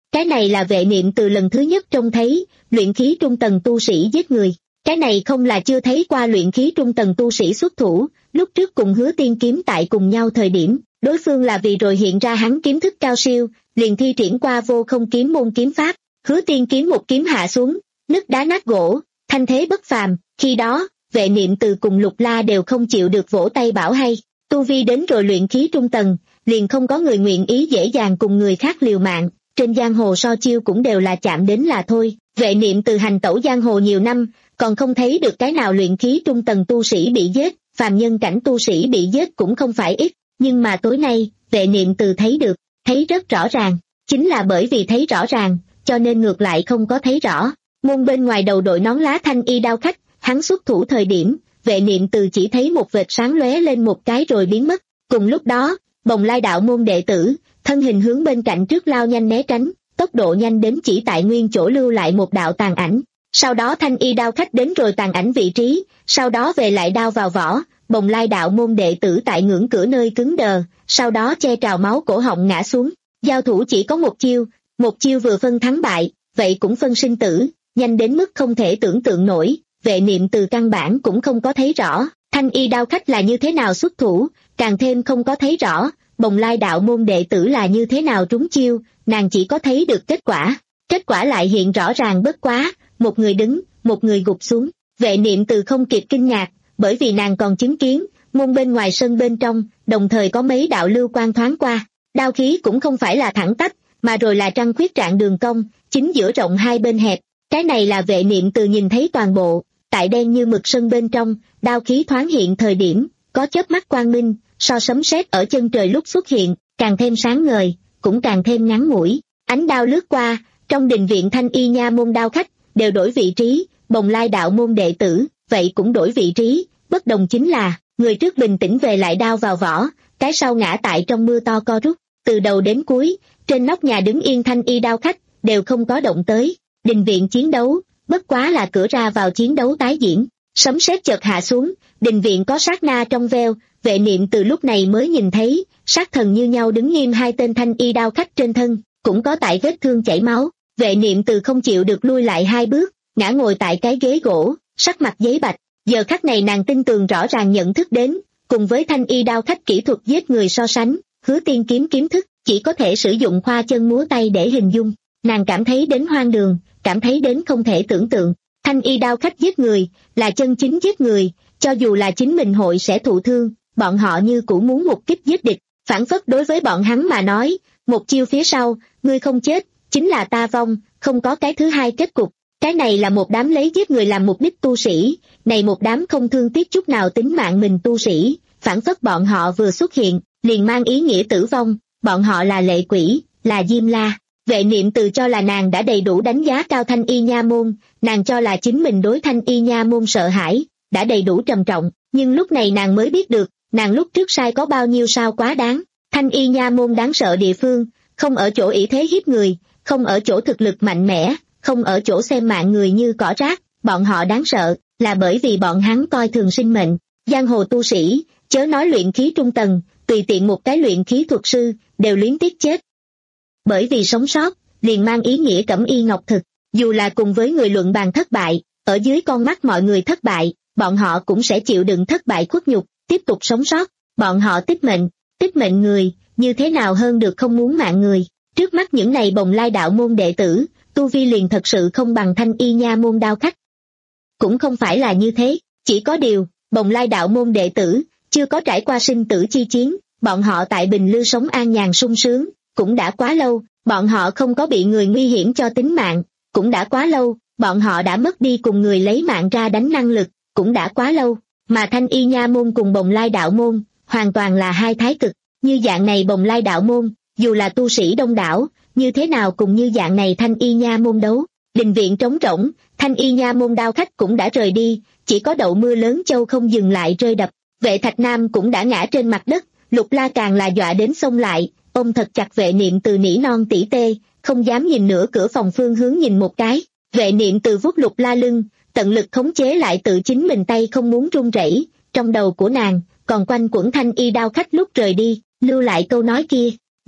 Cái này là Vệ Niệm từ lần thứ nhất trông thấy, luyện khí trung tầng tu sĩ giết người. Cái này không là chưa thấy qua luyện khí trung tầng tu sĩ xuất thủ, lúc trước cùng Hứa Tiên kiếm tại cùng nhau thời điểm, đối phương là vì rồi hiện ra hắn kiếm thức cao siêu, liền thi triển qua vô không kiếm môn kiếm pháp, Hứa Tiên kiếm một kiếm hạ xuống, nứt đá nát gỗ, thanh thế bất phàm, khi đó, Vệ Niệm từ cùng Lục La đều không chịu được vỗ tay bảo hay, tu vi đến rồi luyện khí trung tầng, liền không có người nguyện ý dễ dàng cùng người khác liều mạng, trên giang hồ so chiêu cũng đều là chạm đến là thôi, Vệ Niệm từ hành tẩu giang hồ nhiều năm, còn không thấy được cái nào luyện khí trung tầng tu sĩ bị giết, phàm nhân cảnh tu sĩ bị giết cũng không phải ít, nhưng mà tối nay, Vệ Niệm từ thấy được, thấy rất rõ ràng, chính là bởi vì thấy rõ ràng, cho nên ngược lại không có thấy rõ. Môn bên ngoài đầu đội nón lá thanh y đao khách, hắn xuất thủ thời điểm, Vệ Niệm từ chỉ thấy một vệt sáng lóe lên một cái rồi biến mất, cùng lúc đó, Bồng Lai đạo môn đệ tử, thân hình hướng bên cạnh trước lao nhanh né tránh, tốc độ nhanh đến chỉ tại nguyên chỗ lưu lại một đạo tàn ảnh. Sau đó thanh y đao khách đến rồi tàn ảnh vị trí, sau đó về lại đao vào vỏ, Bồng Lai đạo môn đệ tử tại ngưỡng cửa nơi cứng đờ, sau đó che trào máu cổ họng ngã xuống. Giao thủ chỉ có một chiêu, một chiêu vừa phân thắng bại, vậy cũng phân sinh tử, nhanh đến mức không thể tưởng tượng nổi, Vệ Niệm từ căn bản cũng không có thấy rõ, thanh y đao khách là như thế nào xuất thủ, càng thêm không có thấy rõ, Bồng Lai đạo môn đệ tử là như thế nào trúng chiêu, nàng chỉ có thấy được kết quả, kết quả lại hiện rõ ràng bất quá, một người đứng, một người gục xuống, Vệ Niệm từ không kịp kinh ngạc, bởi vì nàng còn chứng kiến, môn bên ngoài sân bên trong, đồng thời có mấy đạo lưu quang thoáng qua, đao khí cũng không phải là thẳng tắp, mà rồi là trăng khuyết trạng đường cong, chính giữa rộng hai bên hẹp, cái này là Vệ Niệm từ nhìn thấy toàn bộ, tại đen như mực sân bên trong, đao khí thoáng hiện thời điểm, có chớp mắt quang minh, so sấm sét ở chân trời lúc xuất hiện, càng thêm sáng ngời, cũng càng thêm ngắn ngủi, ánh đao lướt qua, trong đình viện thanh y nha môn đao khách, đều đổi vị trí, Bồng Lai đạo môn đệ tử, vậy cũng đổi vị trí, bất đồng chính là, người trước bình tĩnh về lại đao vào vỏ, cái sau ngã tại trong mưa to co rút, từ đầu đến cuối, trên nóc nhà đứng yên thanh y đao khách, đều không có động tới, đình viện chiến đấu, bất quá là cửa ra vào chiến đấu tái diễn, sấm sét chợt hạ xuống, đình viện có sát na trong veo, Vệ Niệm từ lúc này mới nhìn thấy, sát thần như nhau đứng nghiêm hai tên thanh y đao khách trên thân, cũng có tại vết thương chảy máu, Vệ Niệm từ không chịu được lui lại hai bước, ngã ngồi tại cái ghế gỗ, sắc mặt giấy bạch, giờ khắc này nàng tin tường rõ ràng nhận thức đến, cùng với thanh y đao khách kỹ thuật giết người so sánh, Hứa Tiên kiếm kiếm thức, chỉ có thể sử dụng khoa chân múa tay để hình dung, nàng cảm thấy đến hoang đường, cảm thấy đến không thể tưởng tượng, thanh y đao khách giết người, là chân chính giết người, cho dù là chính mình hội sẽ thụ thương, bọn họ như cũ muốn một kích giết địch, phản phất đối với bọn hắn mà nói, một chiêu phía sau, ngươi không chết, chính là ta vong, không có cái thứ hai kết cục, cái này là một đám lấy giết người làm mục đích tu sĩ, này một đám không thương tiếc chút nào tính mạng mình tu sĩ, phản phất bọn họ vừa xuất hiện, liền mang ý nghĩa tử vong, bọn họ là lệ quỷ, là Diêm La. Vệ Niệm từ cho là nàng đã đầy đủ đánh giá cao thanh y nha môn, nàng cho là chính mình đối thanh y nha môn sợ hãi, đã đầy đủ trầm trọng, nhưng lúc này nàng mới biết được, nàng lúc trước sai có bao nhiêu sao quá đáng, thanh y nha môn đáng sợ địa phương, không ở chỗ ỷ thế hiếp người, không ở chỗ thực lực mạnh mẽ, không ở chỗ xem mạng người như cỏ rác, bọn họ đáng sợ, là bởi vì bọn hắn coi thường sinh mệnh, giang hồ tu sĩ, chớ nói luyện khí trung tầng, tùy tiện một cái luyện khí thuật sư, đều luyến tiếc chết. Bởi vì sống sót, liền mang ý nghĩa cẩm y ngọc thực, dù là cùng với người luận bàn thất bại, ở dưới con mắt mọi người thất bại, bọn họ cũng sẽ chịu đựng thất bại khuất nhục, tiếp tục sống sót, bọn họ tích mệnh, tích mệnh người, như thế nào hơn được không muốn mạng người, trước mắt những này Bồng Lai đạo môn đệ tử, tu vi liền thật sự không bằng thanh y nha môn đao khách. Cũng không phải là như thế, chỉ có điều, Bồng Lai đạo môn đệ tử, chưa có trải qua sinh tử chi chiến, bọn họ tại Bình Lư sống an nhàn sung sướng, cũng đã quá lâu, bọn họ không có bị người nguy hiểm cho tính mạng, cũng đã quá lâu, bọn họ đã mất đi cùng người lấy mạng ra đánh năng lực, cũng đã quá lâu, mà thanh y nha môn cùng Bồng Lai đạo môn, hoàn toàn là hai thái cực, như dạng này Bồng Lai đạo môn, dù là tu sĩ đông đảo, như thế nào cùng như dạng này thanh y nha môn đấu, đình viện trống rỗng, thanh y nha môn đao khách cũng đã rời đi, chỉ có đậu mưa lớn châu không dừng lại rơi đập, Vệ Thạch Nam cũng đã ngã trên mặt đất, Lục La càng là dọa đến xông lại, ôm thật chặt Vệ Niệm từ nỉ non tỉ tê, không dám nhìn nửa cửa phòng phương hướng nhìn một cái, Vệ Niệm từ vuốt Lục La lưng, tận lực khống chế lại tự chính mình tay không muốn run rẩy, trong đầu của nàng, còn quanh quẩn thanh y đao khách lúc rời đi, lưu lại câu nói kia,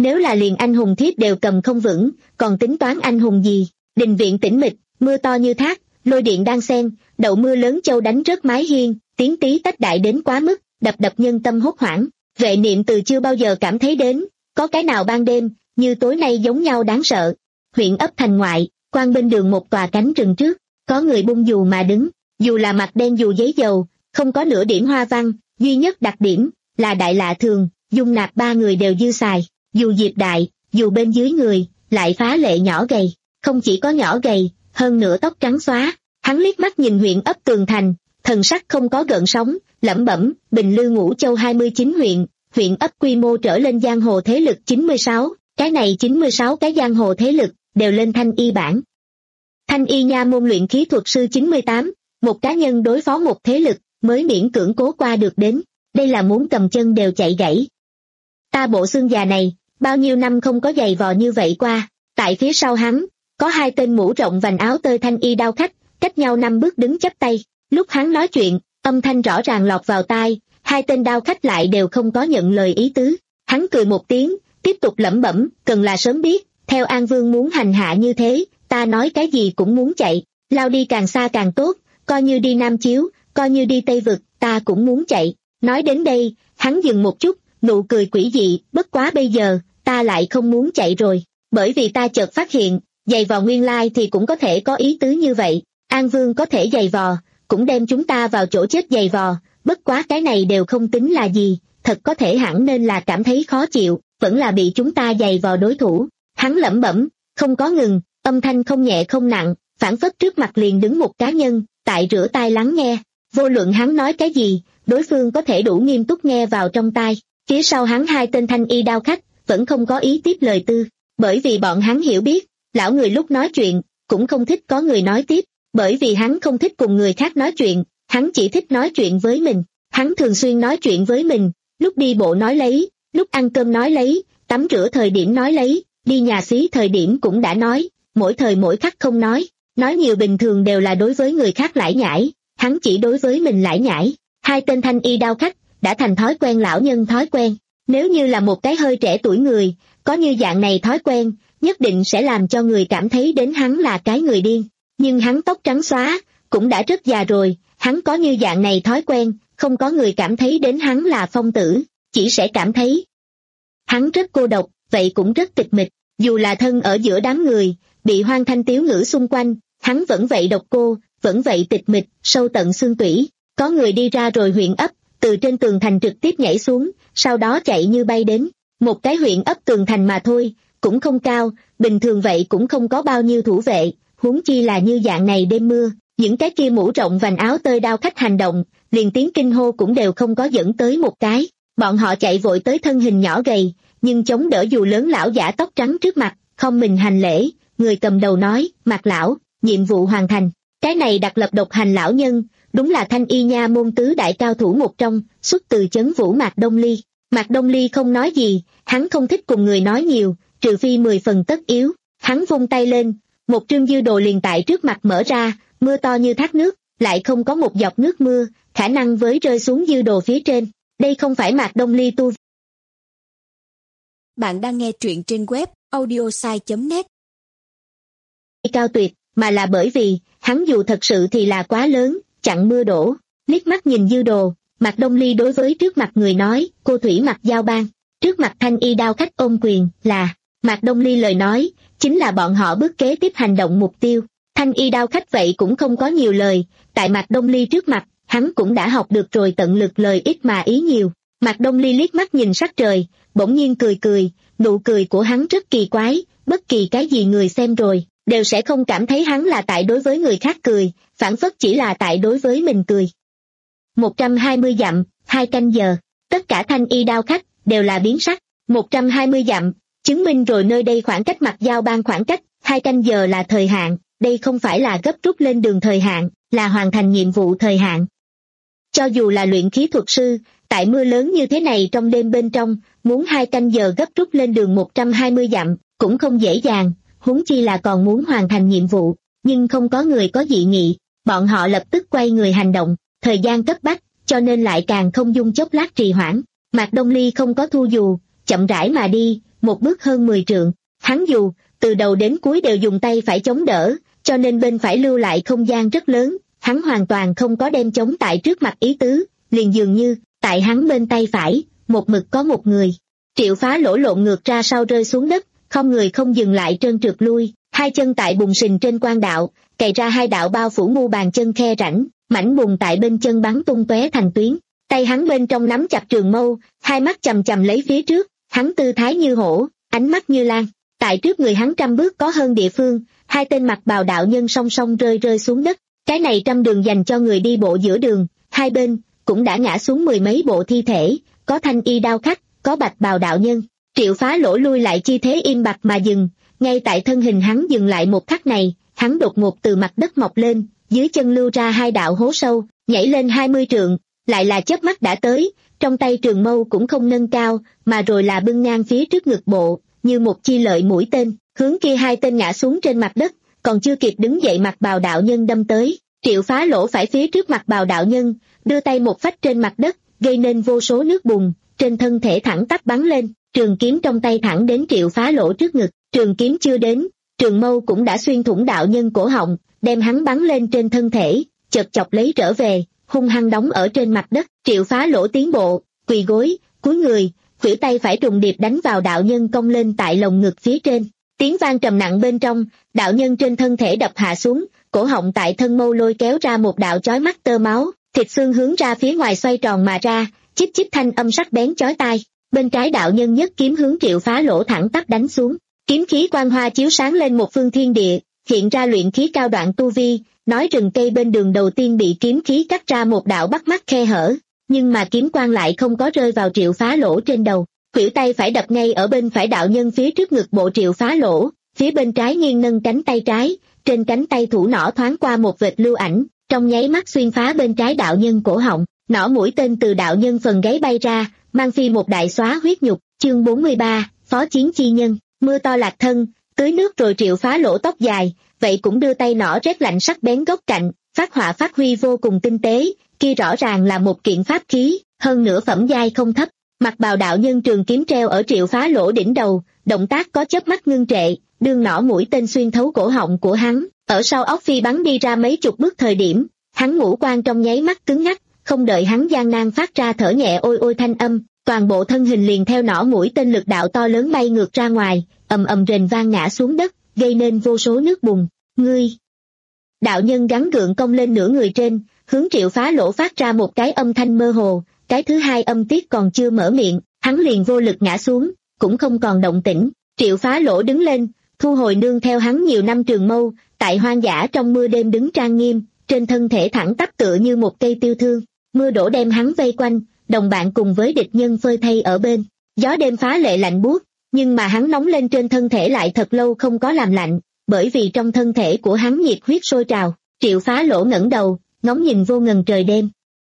Nếu là liền anh hùng thiếp đều cầm không vững, còn tính toán anh hùng gì? Đình viện tĩnh mịch, mưa to như thác, lôi điện đang xen, đậu mưa lớn châu đánh rớt mái hiên, tiếng tí tách đại đến quá mức, đập đập nhân tâm hốt hoảng. Vệ niệm từ chưa bao giờ cảm thấy đến, có cái nào ban đêm, như tối nay giống nhau đáng sợ. Huyện ấp thành ngoại, quan bên đường một tòa cánh rừng trước, có người bung dù mà đứng, dù là mặt đen dù giấy dầu, không có nửa điểm hoa văn, duy nhất đặc điểm là đại lạ thường, dung nạp ba người đều dư xài, dù diệp đại, dù bên dưới người, lại phá lệ nhỏ gầy, không chỉ có nhỏ gầy, hơn nữa tóc trắng xóa. Hắn liếc mắt nhìn huyện ấp tường thành, thần sắc không có gợn sóng, lẩm bẩm, Bình Lư Ngũ Châu hai mươi chín huyện, huyện ấp quy mô trở lên giang hồ thế lực chín mươi sáu, cái này chín mươi sáu cái giang hồ thế lực đều lên thanh y bảng. Thanh y nha môn luyện khí thuật sư chín mươi tám, một cá nhân đối phó một thế lực mới miễn cưỡng cố qua được đến, đây là muốn cầm chân đều chạy gãy. Ta bộ xương già này, bao nhiêu năm không có giày vò như vậy qua. Tại phía sau hắn, có hai tên mũ rộng vành áo tơi thanh y đao khách, cách nhau năm bước đứng chắp tay. Lúc hắn nói chuyện, âm thanh rõ ràng lọt vào tai, hai tên đao khách lại đều không có nhận lời ý tứ. Hắn cười một tiếng, tiếp tục lẩm bẩm, cần là sớm biết, theo An Vương muốn hành hạ như thế, ta nói cái gì cũng muốn chạy, lao đi càng xa càng tốt, coi như đi Nam Chiếu, coi như đi Tây Vực, ta cũng muốn chạy. Nói đến đây, hắn dừng một chút, nụ cười quỷ dị, bất quá bây giờ, ta lại không muốn chạy rồi, bởi vì ta chợt phát hiện, giày vò nguyên lai thì cũng có thể có ý tứ như vậy. An Vương có thể giày vò, cũng đem chúng ta vào chỗ chết giày vò, bất quá cái này đều không tính là gì, thật có thể hẳn nên là cảm thấy khó chịu, vẫn là bị chúng ta giày vò đối thủ. Hắn lẩm bẩm, không có ngừng, âm thanh không nhẹ không nặng, phảng phất trước mặt liền đứng một cá nhân, tại rửa tai lắng nghe, vô luận hắn nói cái gì, đối phương có thể đủ nghiêm túc nghe vào trong tai. Phía sau hắn hai tên thanh y đao khách, vẫn không có ý tiếp lời tư, bởi vì bọn hắn hiểu biết, lão người lúc nói chuyện, cũng không thích có người nói tiếp, bởi vì hắn không thích cùng người khác nói chuyện, hắn chỉ thích nói chuyện với mình, hắn thường xuyên nói chuyện với mình, lúc đi bộ nói lấy, lúc ăn cơm nói lấy, tắm rửa thời điểm nói lấy, đi nhà xí thời điểm cũng đã nói, mỗi thời mỗi khắc không nói, nói nhiều bình thường đều là đối với người khác lải nhải, hắn chỉ đối với mình lải nhải. Hai tên thanh y đao khách, đã thành thói quen lão nhân thói quen, nếu như là một cái hơi trẻ tuổi người, có như dạng này thói quen, nhất định sẽ làm cho người cảm thấy đến hắn là cái người điên, nhưng hắn tóc trắng xóa, cũng đã rất già rồi, hắn có như dạng này thói quen, không có người cảm thấy đến hắn là phong tử, chỉ sẽ cảm thấy hắn rất cô độc, vậy cũng rất tịch mịch, dù là thân ở giữa đám người, bị hoang thanh tiếu ngữ xung quanh, hắn vẫn vậy độc cô, vẫn vậy tịch mịch, sâu tận xương tủy. Có người đi ra rồi huyện ấp, từ trên tường thành trực tiếp nhảy xuống, sau đó chạy như bay đến, một cái huyện ấp tường thành mà thôi, cũng không cao, bình thường vậy cũng không có bao nhiêu thủ vệ, huống chi là như dạng này đêm mưa, những cái kia mũ rộng vành áo tơi đao khách hành động, liền tiếng kinh hô cũng đều không có dẫn tới một cái, bọn họ chạy vội tới thân hình nhỏ gầy, nhưng chống đỡ dù lớn lão giả tóc trắng trước mặt, không mình hành lễ, người cầm đầu nói, Mạc lão, nhiệm vụ hoàn thành, cái này đặc lập độc hành lão nhân, đúng là thanh y nha môn tứ đại cao thủ một trong, xuất từ chấn vũ Mạc Đông Ly. Mạc Đông Ly không nói gì, hắn không thích cùng người nói nhiều, trừ phi mười phần tất yếu, hắn vung tay lên, một trương dư đồ liền tại trước mặt mở ra, mưa to như thác nước, lại không có một giọt nước mưa, khả năng với rơi xuống dư đồ phía trên, đây không phải Mạc Đông Ly tu. Bạn đang nghe truyện trên web audiosai chấm net. Cao tuyệt, mà là bởi vì, hắn dù thật sự thì là quá lớn, chặn mưa đổ, liếc mắt nhìn dư đồ, Mạc Đông Ly đối với trước mặt người nói, cô thủy mặc giao ban, trước mặt thanh y đao khách ôm quyền, là, Mạc Đông Ly lời nói, chính là bọn họ bước kế tiếp hành động mục tiêu, thanh y đao khách vậy cũng không có nhiều lời, tại Mạc Đông Ly trước mặt, hắn cũng đã học được rồi tận lực lời ít mà ý nhiều, Mạc Đông Ly liếc mắt nhìn sắc trời, bỗng nhiên cười cười, nụ cười của hắn rất kỳ quái, bất kỳ cái gì người xem rồi, đều sẽ không cảm thấy hắn là tại đối với người khác cười, phản phất chỉ là tại đối với mình cười. một trăm hai mươi dặm, hai canh giờ, tất cả thanh y đao khách, đều là biến sắc, một trăm hai mươi dặm, chứng minh rồi nơi đây khoảng cách mặt giao ban khoảng cách, hai canh giờ là thời hạn, đây không phải là gấp rút lên đường thời hạn, là hoàn thành nhiệm vụ thời hạn. Cho dù là luyện khí thuật sư, tại mưa lớn như thế này trong đêm bên trong, muốn hai canh giờ gấp rút lên đường một trăm hai mươi dặm, cũng không dễ dàng, huống chi là còn muốn hoàn thành nhiệm vụ, nhưng không có người có dị nghị, bọn họ lập tức quay người hành động, thời gian cấp bách, cho nên lại càng không dung chốc lát trì hoãn. Mạc Đông Ly không có thu dù, chậm rãi mà đi, một bước hơn mười trượng. Hắn dù, từ đầu đến cuối đều dùng tay phải chống đỡ, cho nên bên phải lưu lại không gian rất lớn, hắn hoàn toàn không có đem chống tại trước mặt ý tứ, liền dường như, tại hắn bên tay phải, một mực có một người. Triệu Phá Lỗ lộn ngược ra sau rơi xuống đất, không người không dừng lại trơn trượt lui, hai chân tại bùn sình trên quan đạo, cày ra hai đạo bao phủ mu bàn chân khe rãnh, mảnh bùn tại bên chân bắn tung tóe thành tuyến. Tay hắn bên trong nắm chặt trường mâu, hai mắt chằm chằm lấy phía trước, hắn tư thái như hổ, ánh mắt như lan. Tại trước người hắn trăm bước có hơn địa phương, hai tên mặc bào đạo nhân song song rơi rơi xuống đất. Cái này trăm đường dành cho người đi bộ giữa đường, hai bên cũng đã ngã xuống mười mấy bộ thi thể, có thanh y đao khách, có bạch bào đạo nhân. Triệu Phá Lỗ lui lại chi thế im bặt mà dừng, ngay tại thân hình hắn dừng lại một khắc này, hắn đột ngột từ mặt đất mọc lên, dưới chân lưu ra hai đạo hố sâu, nhảy lên hai mươi trượng, lại là chớp mắt đã tới, trong tay trường mâu cũng không nâng cao, mà rồi là bưng ngang phía trước ngực bộ, như một chi lợi mũi tên, hướng kia hai tên ngã xuống trên mặt đất, còn chưa kịp đứng dậy mặc bào đạo nhân đâm tới. Triệu Phá Lỗ phải phía trước mặt bào đạo nhân, đưa tay một phách trên mặt đất, gây nên vô số nước bùn, trên thân thể thẳng tắp bắn lên, trường kiếm trong tay thẳng đến Triệu Phá Lỗ trước ngực, trường kiếm chưa đến, trường mâu cũng đã xuyên thủng đạo nhân cổ họng, đem hắn bắn lên trên thân thể, chợt chọc lấy trở về, hung hăng đóng ở trên mặt đất. Triệu Phá Lỗ tiến bộ, quỳ gối, cúi người, khuỷu tay phải trùng điệp đánh vào đạo nhân cong lên tại lồng ngực phía trên. Tiếng vang trầm nặng bên trong, đạo nhân trên thân thể đập hạ xuống, cổ họng tại thân mâu lôi kéo ra một đạo chói mắt tơ máu, thịt xương hướng ra phía ngoài xoay tròn mà ra, chích chích thanh âm sắc bén chói tai. Bên trái đạo nhân nhất kiếm hướng Triệu Phá Lỗ thẳng tắp đánh xuống, kiếm khí quang hoa chiếu sáng lên một phương thiên địa, hiện ra luyện khí cao đoạn tu vi, nói rừng cây bên đường đầu tiên bị kiếm khí cắt ra một đạo bắt mắt khe hở, nhưng mà kiếm quang lại không có rơi vào Triệu Phá Lỗ trên đầu. Khuỷu tay phải đập ngay ở bên phải đạo nhân phía trước ngực bộ Triệu Phá Lỗ, phía bên trái nghiêng nâng cánh tay trái, trên cánh tay thủ nỏ thoáng qua một vệt lưu ảnh, trong nháy mắt xuyên phá bên trái đạo nhân cổ họng, nỏ mũi tên từ đạo nhân phần gáy bay ra, mang phi một đại xóa huyết nhục. Chương bốn mươi ba, Phó Chiến Chi Nhân. Mưa to lạc thân, tưới nước rồi Triệu Phá Lỗ tóc dài, vậy cũng đưa tay nỏ rét lạnh sắc bén góc cạnh, phát họa phát huy vô cùng tinh tế, kia rõ ràng là một kiện pháp khí, hơn nữa phẩm giai không thấp. Mặc bào đạo nhân trường kiếm treo ở Triệu Phá Lỗ đỉnh đầu, động tác có chớp mắt ngưng trệ, đương nỏ mũi tên xuyên thấu cổ họng của hắn, ở sau óc phi bắn đi ra mấy chục bước thời điểm, hắn ngũ quan trong nháy mắt cứng ngắc, không đợi hắn gian nan phát ra thở nhẹ ôi ôi thanh âm, toàn bộ thân hình liền theo nỏ mũi tên lực đạo to lớn bay ngược ra ngoài, ầm ầm rền vang ngã xuống đất, gây nên vô số nước bùn. Ngươi! Đạo nhân gắng gượng cong lên nửa người trên, hướng Triệu Phá Lỗ phát ra một cái âm thanh mơ hồ, cái thứ hai âm tiết còn chưa mở miệng, hắn liền vô lực ngã xuống, cũng không còn động tĩnh. Triệu Phá Lỗ đứng lên, thu hồi nương theo hắn nhiều năm trường mâu, tại hoang dã trong mưa đêm đứng trang nghiêm, trên thân thể thẳng tắp tựa như một cây tiêu thương. Mưa đổ đem hắn vây quanh, đồng bạn cùng với địch nhân phơi thay ở bên. Gió đêm phá lệ lạnh buốt, nhưng mà hắn nóng lên trên thân thể lại thật lâu không có làm lạnh, bởi vì trong thân thể của hắn nhiệt huyết sôi trào. Triệu Phá Lỗ ngẩng đầu, ngóng nhìn vô ngần trời đêm.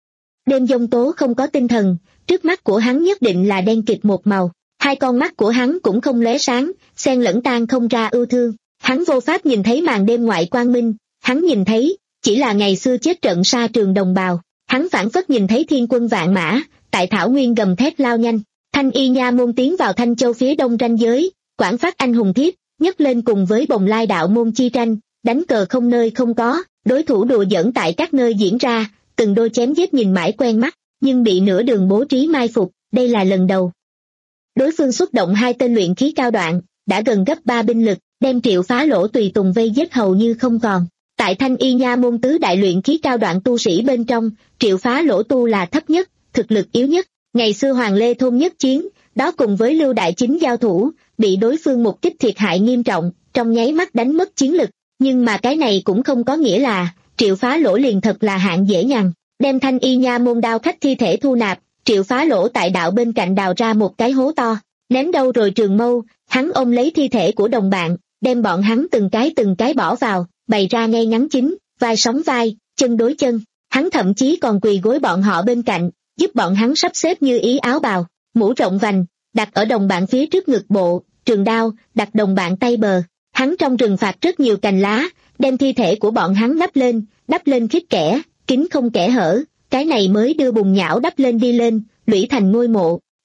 Đêm giông tố không có tinh thần, trước mắt của hắn nhất định là đen kịt một màu, hai con mắt của hắn cũng không lóe sáng, xen lẫn tan không ra ưu thương. Hắn vô pháp nhìn thấy màn đêm ngoại quang minh, hắn nhìn thấy, chỉ là ngày xưa chết trận sa trường đồng bào. Hắn phảng phất nhìn thấy thiên quân vạn mã, tại thảo nguyên gầm thét lao nhanh. Thanh Y Nha môn tiến vào Thanh Châu phía đông ranh giới, quảng phát anh hùng thiếp, nhấc lên cùng với Bồng Lai đạo môn chi tranh, đánh cờ không nơi không có, đối thủ đùa giỡn tại các nơi diễn ra, từng đôi chém giết nhìn mãi quen mắt, nhưng bị nửa đường bố trí mai phục, đây là lần đầu. Đối phương xuất động hai tên luyện khí cao đoạn, đã gần gấp ba binh lực, đem Triệu Phá Lỗ tùy tùng vây giết hầu như không còn. Tại Thanh Y Nha môn tứ đại luyện khí cao đoạn tu sĩ bên trong, Triệu Phá Lỗ tu là thấp nhất, thực lực yếu nhất. Ngày xưa Hoàng Lê Thôn nhất chiến, đó cùng với Lưu Đại Chính giao thủ, bị đối phương một kích thiệt hại nghiêm trọng, trong nháy mắt đánh mất chiến lực. Nhưng mà cái này cũng không có nghĩa là Triệu Phá Lỗ liền thật là hạng dễ nhằn. Đem Thanh Y Nha môn đao khách thi thể thu nạp, Triệu Phá Lỗ tại đạo bên cạnh đào ra một cái hố to, ném đâu rồi trường mâu, hắn ôm lấy thi thể của đồng bạn, đem bọn hắn từng cái từng cái bỏ vào, bày ra ngay ngắn chính, vai sóng vai, chân đối chân. Hắn thậm chí còn quỳ gối bọn họ bên cạnh, giúp bọn hắn sắp xếp như ý áo bào, mũ rộng vành, đặt ở đồng bạn phía trước ngực bộ, trường đao, đặt đồng bạn tay bờ. Hắn trong rừng phạt rất nhiều cành lá, đem thi thể của bọn hắn đắp lên, đắp lên khít kẽ, kín không kẽ hở, cái này mới đưa bùn nhão đắp lên đi lên, lũy thành ngôi mộ.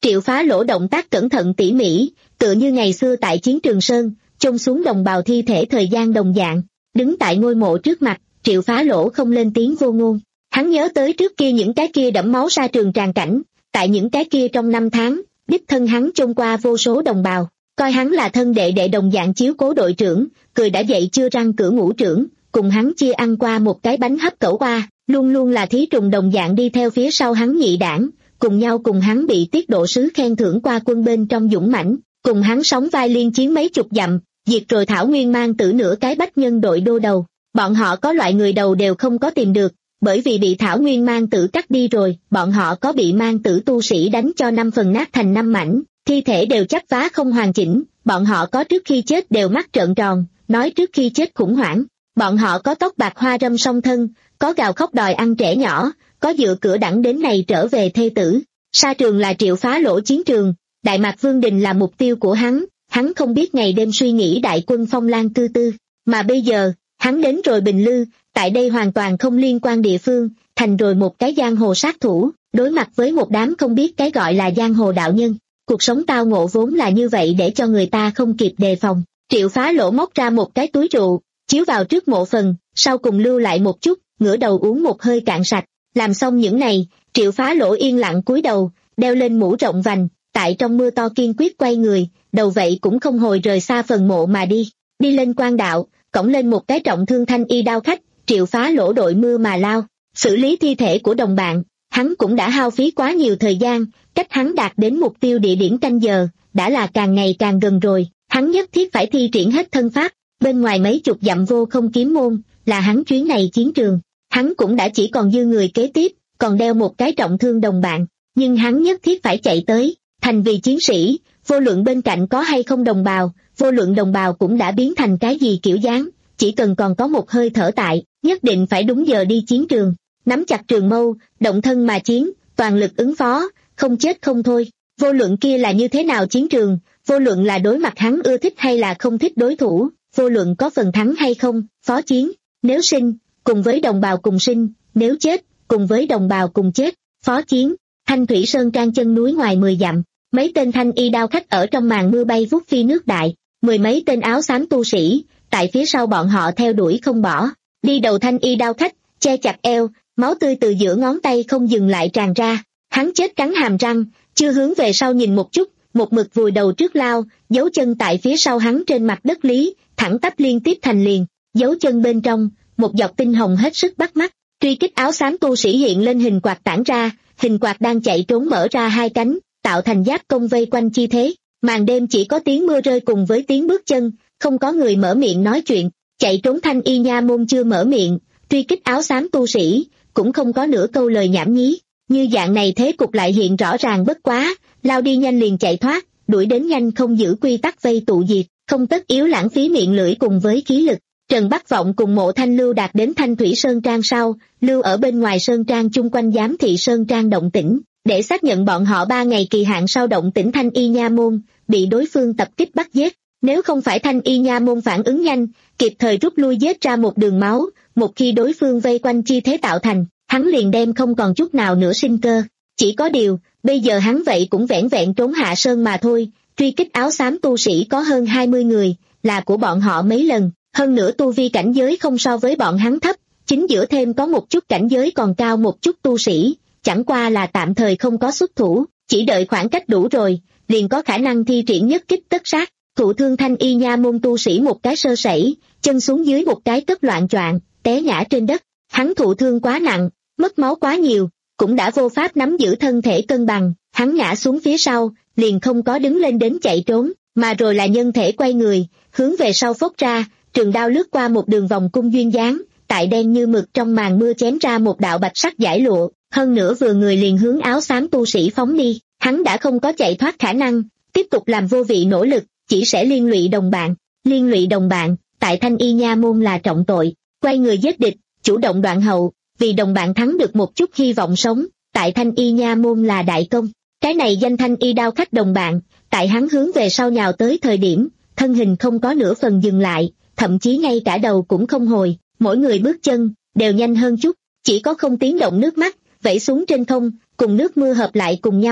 Triệu Phá Lỗ động tác cẩn thận tỉ mỉ, tựa như ngày xưa tại chiến Trường Sơn, chôn xuống đồng bào thi thể thời gian đồng dạng. Đứng tại ngôi mộ trước mặt, Triệu Phá Lỗ không lên tiếng vô ngôn. Hắn nhớ tới trước kia những cái kia đẫm máu sa trường tràn cảnh, tại những cái kia trong năm tháng, đích thân hắn chôn qua vô số đồng bào, coi hắn là thân đệ đệ đồng dạng chiếu cố đội trưởng, cười đã dậy chưa răng cửa ngũ trưởng, cùng hắn chia ăn qua một cái bánh hấp cẩu qua, luôn luôn là thí trùng đồng dạng đi theo phía sau hắn nhị đảng, cùng nhau cùng hắn bị tiết độ sứ khen thưởng qua quân bên trong dũng mãnh, cùng hắn sóng vai liên chiến mấy chục dặm, diệt rồi Thảo Nguyên mang tử nửa cái bách nhân đội đô đầu. Bọn họ có loại người đầu đều không có tìm được, bởi vì bị Thảo Nguyên mang tử cắt đi rồi, bọn họ có bị mang tử tu sĩ đánh cho năm phần nát thành năm mảnh, thi thể đều chắp vá không hoàn chỉnh, bọn họ có trước khi chết đều mắt trợn tròn, nói trước khi chết khủng hoảng, bọn họ có tóc bạc hoa râm song thân, có gào khóc đòi ăn trẻ nhỏ, có dựa cửa đẳng đến này trở về thê tử. Sa trường là Triệu Phá Lỗ chiến trường, Đại Mạc Vương Đình là mục tiêu của hắn, hắn không biết ngày đêm suy nghĩ đại quân phong lan cư tư, mà bây giờ, hắn đến rồi Bình Lư, tại đây hoàn toàn không liên quan địa phương, thành rồi một cái giang hồ sát thủ, đối mặt với một đám không biết cái gọi là giang hồ đạo nhân. Cuộc sống tao ngộ vốn là như vậy để cho người ta không kịp đề phòng. Triệu Phá Lỗ móc ra một cái túi rượu, chiếu vào trước mộ phần, sau cùng lưu lại một chút, ngửa đầu uống một hơi cạn sạch. Làm xong những này, Triệu Phá Lỗ yên lặng cúi đầu, đeo lên mũ rộng vành, tại trong mưa to kiên quyết quay người, đầu vậy cũng không hồi rời xa phần mộ mà đi. Đi lên quan đạo, cõng lên một cái trọng thương thanh y đao khách, Triệu Phá Lỗ đội mưa mà lao, xử lý thi thể của đồng bạn. Hắn cũng đã hao phí quá nhiều thời gian, cách hắn đạt đến mục tiêu địa điểm canh giờ, đã là càng ngày càng gần rồi. Hắn nhất thiết phải thi triển hết thân pháp, bên ngoài mấy chục dặm vô không kiếm môn, là hắn chuyến này chiến trường. Hắn cũng đã chỉ còn dư người kế tiếp, còn đeo một cái trọng thương đồng bạn, nhưng hắn nhất thiết phải chạy tới, thành vì chiến sĩ, vô luận bên cạnh có hay không đồng bào, vô luận đồng bào cũng đã biến thành cái gì kiểu dáng, chỉ cần còn có một hơi thở tại, nhất định phải đúng giờ đi chiến trường, nắm chặt trường mâu, động thân mà chiến, toàn lực ứng phó, không chết không thôi. Vô luận kia là như thế nào chiến trường, vô luận là đối mặt hắn ưa thích hay là không thích đối thủ, vô luận có phần thắng hay không, phó chiến, nếu sinh, cùng với đồng bào cùng sinh, nếu chết, cùng với đồng bào cùng chết, phó chiến. Thanh Thủy Sơn Trang chân núi ngoài mười dặm, mấy tên thanh y đao khách ở trong màn mưa bay vút phi nước đại, mười mấy tên áo xám tu sĩ, tại phía sau bọn họ theo đuổi không bỏ. Đi đầu thanh y đao khách, che chặt eo, máu tươi từ giữa ngón tay không dừng lại tràn ra, hắn chết cắn hàm răng, chưa hướng về sau nhìn một chút, một mực vùi đầu trước lao, dấu chân tại phía sau hắn trên mặt đất lý, thẳng tắp liên tiếp thành liền, dấu chân bên trong, một giọt tinh hồng hết sức bắt mắt. Truy kích áo xám tu sĩ hiện lên hình quạt tản ra, hình quạt đang chạy trốn mở ra hai cánh, tạo thành giáp công vây quanh chi thế. Màn đêm chỉ có tiếng mưa rơi cùng với tiếng bước chân, không có người mở miệng nói chuyện. Chạy trốn thanh y nha môn chưa mở miệng, truy kích áo xám tu sĩ, cũng không có nửa câu lời nhảm nhí. Như dạng này thế cục lại hiện rõ ràng bất quá, lao đi nhanh liền chạy thoát, đuổi đến nhanh không giữ quy tắc vây tụ diệt, không tất yếu lãng phí miệng lưỡi cùng với khí lực. Trần Bắc Vọng cùng Mộ Thanh Lưu đạt đến Thanh Thủy Sơn Trang sau, lưu ở bên ngoài Sơn Trang chung quanh giám thị Sơn Trang động tĩnh, để xác nhận bọn họ ba ngày kỳ hạn sau động tĩnh Thanh Y Nha Môn, bị đối phương tập kích bắt giết. Nếu không phải Thanh Y Nha Môn phản ứng nhanh, kịp thời rút lui giết ra một đường máu, một khi đối phương vây quanh chi thế tạo thành, hắn liền đem không còn chút nào nữa sinh cơ. Chỉ có điều, bây giờ hắn vậy cũng vẻn vẹn trốn hạ sơn mà thôi, truy kích áo xám tu sĩ có hơn hai mươi người, là của bọn họ mấy lần. Hơn nữa tu vi cảnh giới không so với bọn hắn thấp, chính giữa thêm có một chút cảnh giới còn cao một chút tu sĩ, chẳng qua là tạm thời không có xuất thủ, chỉ đợi khoảng cách đủ rồi, liền có khả năng thi triển nhất kích tất sát. Thụ thương Thanh Y Nha Môn tu sĩ một cái sơ sẩy, chân xuống dưới một cái tất loạn choạng, té ngã trên đất. Hắn thụ thương quá nặng, mất máu quá nhiều, cũng đã vô pháp nắm giữ thân thể cân bằng, hắn ngã xuống phía sau, liền không có đứng lên đến chạy trốn, mà rồi là nhân thể quay người, hướng về sau phốc ra. Trường đao lướt qua một đường vòng cung duyên dáng, tại đen như mực trong màn mưa chém ra một đạo bạch sắc giải lụa, hơn nữa vừa người liền hướng áo xám tu sĩ phóng đi. Hắn đã không có chạy thoát khả năng, tiếp tục làm vô vị nỗ lực, chỉ sẽ liên lụy đồng bạn. Liên lụy đồng bạn, tại Thanh Y Nha Môn là trọng tội, quay người giết địch, chủ động đoạn hậu, vì đồng bạn thắng được một chút hy vọng sống, tại Thanh Y Nha Môn là đại công. Cái này danh Thanh Y đao khách đồng bạn, tại hắn hướng về sau nhào tới thời điểm, thân hình không có nửa phần dừng lại, thậm chí ngay cả đầu cũng không hồi, mỗi người bước chân đều nhanh hơn chút, chỉ có không tiếng động nước mắt vẩy xuống trên không, cùng nước mưa hợp lại cùng nhau.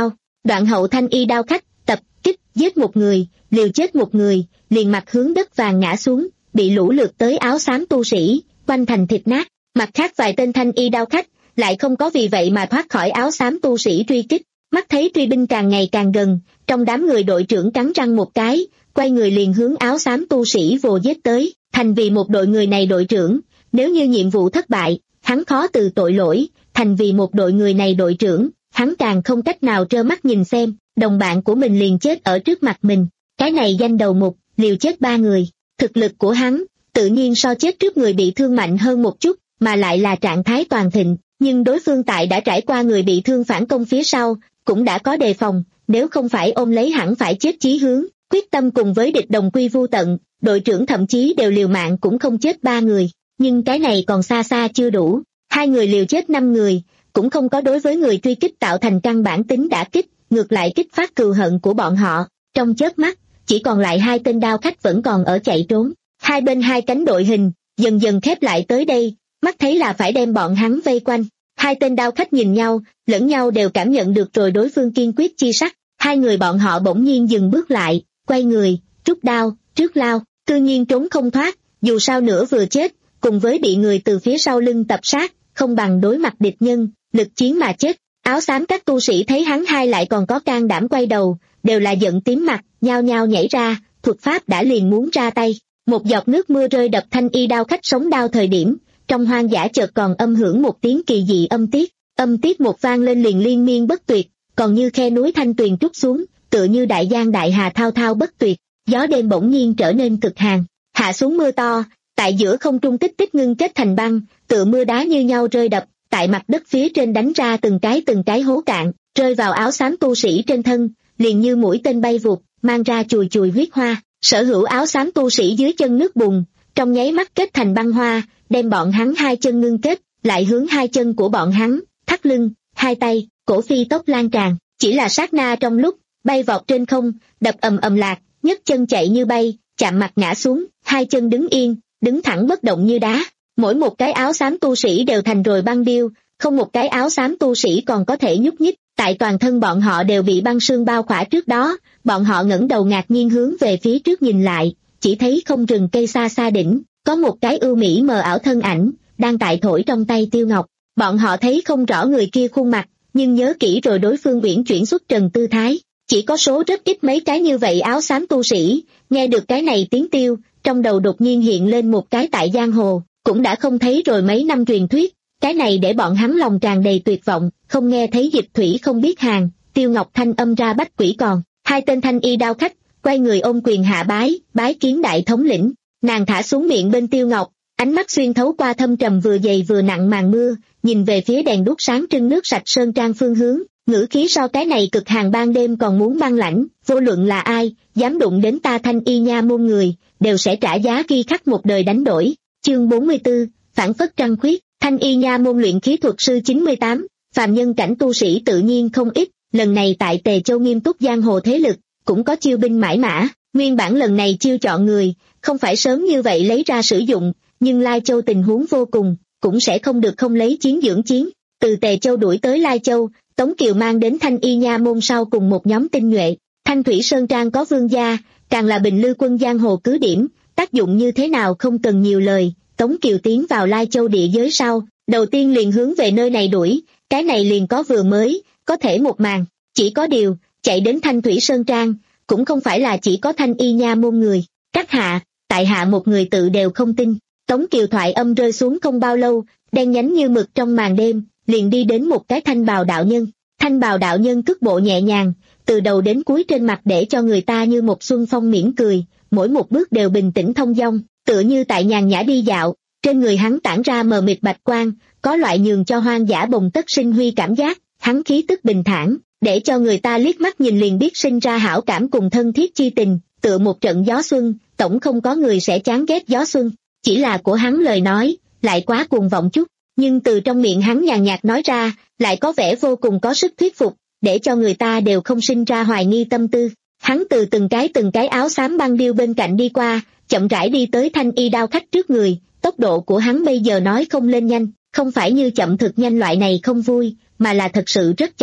Đoạn hậu thanh y đao khách, tập kích, giết một người, liều chết một người, liền mặt hướng đất vàng ngã xuống, bị lũ lượt tới áo xám tu sĩ, quanh thành thịt nát. Mặt khác vài tên thanh y đao khách, lại không có vì vậy mà thoát khỏi áo xám tu sĩ truy kích, mắt thấy truy binh càng ngày càng gần, trong đám người đội trưởng cắn răng một cái, quay người liền hướng áo xám tu sĩ vồ giết tới, thành vì một đội người này đội trưởng, nếu như nhiệm vụ thất bại, hắn khó từ tội lỗi, thành vì một đội người này đội trưởng, hắn càng không cách nào trơ mắt nhìn xem, đồng bạn của mình liền chết ở trước mặt mình, cái này danh đầu mục, liều chết ba người, thực lực của hắn, tự nhiên so chết trước người bị thương mạnh hơn một chút, mà lại là trạng thái toàn thịnh, nhưng đối phương tại đã trải qua người bị thương phản công phía sau, cũng đã có đề phòng, nếu không phải ôm lấy hẳn phải chết chí hướng, quyết tâm cùng với địch đồng quy vu tận, đội trưởng thậm chí đều liều mạng cũng không chết ba người, nhưng cái này còn xa xa chưa đủ, hai người liều chết năm người, cũng không có đối với người truy kích tạo thành căn bản tính đả kích, ngược lại kích phát cừu hận của bọn họ, trong chớp mắt, chỉ còn lại hai tên đao khách vẫn còn ở chạy trốn, hai bên hai cánh đội hình, dần dần khép lại tới đây, mắt thấy là phải đem bọn hắn vây quanh, hai tên đao khách nhìn nhau, lẫn nhau đều cảm nhận được rồi đối phương kiên quyết chi sắc, hai người bọn họ bỗng nhiên dừng bước lại, quay người, rút đao, trước lao, cư nhiên trốn không thoát, dù sao nữa vừa chết, cùng với bị người từ phía sau lưng tập sát, không bằng đối mặt địch nhân, lực chiến mà chết. Áo xám các tu sĩ thấy hắn hai lại còn có can đảm quay đầu, đều là giận tím mặt, nhao nhao nhảy ra, thuật pháp đã liền muốn ra tay. Một giọt nước mưa rơi đập thanh y đao khách sống đao thời điểm, trong hoang dã chợt còn âm hưởng một tiếng kỳ dị âm tiết, âm tiết một vang lên liền liên miên bất tuyệt, còn như khe núi thanh tuyền trút xuống, tựa như đại giang đại hà thao thao bất tuyệt, gió đêm bỗng nhiên trở nên cực hàn, hạ xuống mưa to, tại giữa không trung tích tích ngưng kết thành băng, tựa mưa đá như nhau rơi đập, tại mặt đất phía trên đánh ra từng cái từng cái hố cạn, rơi vào áo xám tu sĩ trên thân, liền như mũi tên bay vụt, mang ra chùi chùi huyết hoa, sở hữu áo xám tu sĩ dưới chân nước bùn, trong nháy mắt kết thành băng hoa, đem bọn hắn hai chân ngưng kết, lại hướng hai chân của bọn hắn, thắt lưng, hai tay, cổ phi tốc lan tràn, chỉ là sát na trong lúc, bay vọt trên không, đập ầm ầm lạc, nhấc chân chạy như bay, chạm mặt ngã xuống, hai chân đứng yên, đứng thẳng bất động như đá. Mỗi một cái áo xám tu sĩ đều thành rồi băng điêu, không một cái áo xám tu sĩ còn có thể nhúc nhích, tại toàn thân bọn họ đều bị băng sương bao khỏa trước đó, bọn họ ngẩng đầu ngạc nhiên hướng về phía trước nhìn lại, chỉ thấy không rừng cây xa xa đỉnh, có một cái ưu mỹ mờ ảo thân ảnh, đang tại thổi trong tay tiêu ngọc, bọn họ thấy không rõ người kia khuôn mặt, nhưng nhớ kỹ rồi đối phương uyển chuyển xuất trần tư thái, chỉ có số rất ít mấy cái như vậy áo xám tu sĩ, nghe được cái này tiếng tiêu, trong đầu đột nhiên hiện lên một cái tại giang hồ. Cũng đã không thấy rồi mấy năm truyền thuyết, cái này để bọn hắn lòng tràn đầy tuyệt vọng, không nghe thấy dịch thủy không biết hàng, Tiêu Ngọc thanh âm ra bách quỷ còn, hai tên thanh y đao khách, quay người ôm quyền hạ bái, bái kiến đại thống lĩnh, nàng thả xuống miệng bên Tiêu Ngọc, ánh mắt xuyên thấu qua thâm trầm vừa dày vừa nặng màn mưa, nhìn về phía đèn đuốc sáng trưng nước sạch sơn trang phương hướng, ngữ khí so cái này cực hàng ban đêm còn muốn băng lãnh, vô luận là ai, dám đụng đến ta thanh y nha môn người, đều sẽ trả giá ghi khắc một đời đánh đổi. Chương bốn mươi tư, phản phất trăng khuyết, thanh y nha môn luyện khí thuật sư chín mươi tám, phàm nhân cảnh tu sĩ tự nhiên không ít, lần này tại Tề Châu nghiêm túc giang hồ thế lực, cũng có chiêu binh mãi mã, nguyên bản lần này chiêu chọn người, không phải sớm như vậy lấy ra sử dụng, nhưng Lai Châu tình huống vô cùng, cũng sẽ không được không lấy chiến dưỡng chiến, từ Tề Châu đuổi tới Lai Châu, Tống Kiều mang đến thanh y nha môn sau cùng một nhóm tinh nhuệ, Thanh Thủy Sơn Trang có vương gia, càng là bình lư quân giang hồ cứ điểm. Tác dụng như thế nào không cần nhiều lời, Tống Kiều tiến vào Lai Châu địa giới sau, đầu tiên liền hướng về nơi này đuổi, cái này liền có vừa mới, có thể một màn, chỉ có điều, chạy đến Thanh Thủy Sơn Trang, cũng không phải là chỉ có thanh y nha môn người, các hạ, tại hạ một người tự đều không tin, Tống Kiều thoại âm rơi xuống không bao lâu, đen nhánh như mực trong màn đêm, liền đi đến một cái thanh bào đạo nhân, thanh bào đạo nhân cước bộ nhẹ nhàng, từ đầu đến cuối trên mặt để cho người ta như một xuân phong mỉm cười, mỗi một bước đều bình tĩnh thông dong, tựa như tại nhàn nhã đi dạo, trên người hắn tản ra mờ mịt bạch quang, có loại nhường cho hoang dã bồng tất sinh huy cảm giác, hắn khí tức bình thản, để cho người ta liếc mắt nhìn liền biết sinh ra hảo cảm cùng thân thiết chi tình, tựa một trận gió xuân, tổng không có người sẽ chán ghét gió xuân, chỉ là của hắn lời nói, lại quá cuồng vọng chút, nhưng từ trong miệng hắn nhàn nhạt nói ra, lại có vẻ vô cùng có sức thuyết phục, để cho người ta đều không sinh ra hoài nghi tâm tư. Hắn từ từng cái từng cái áo xám băng điêu bên cạnh đi qua, chậm rãi đi tới thanh y đao khách trước người, tốc độ của hắn bây giờ nói không lên nhanh, không phải như chậm thực nhanh loại này không vui, mà là thật sự rất chậm,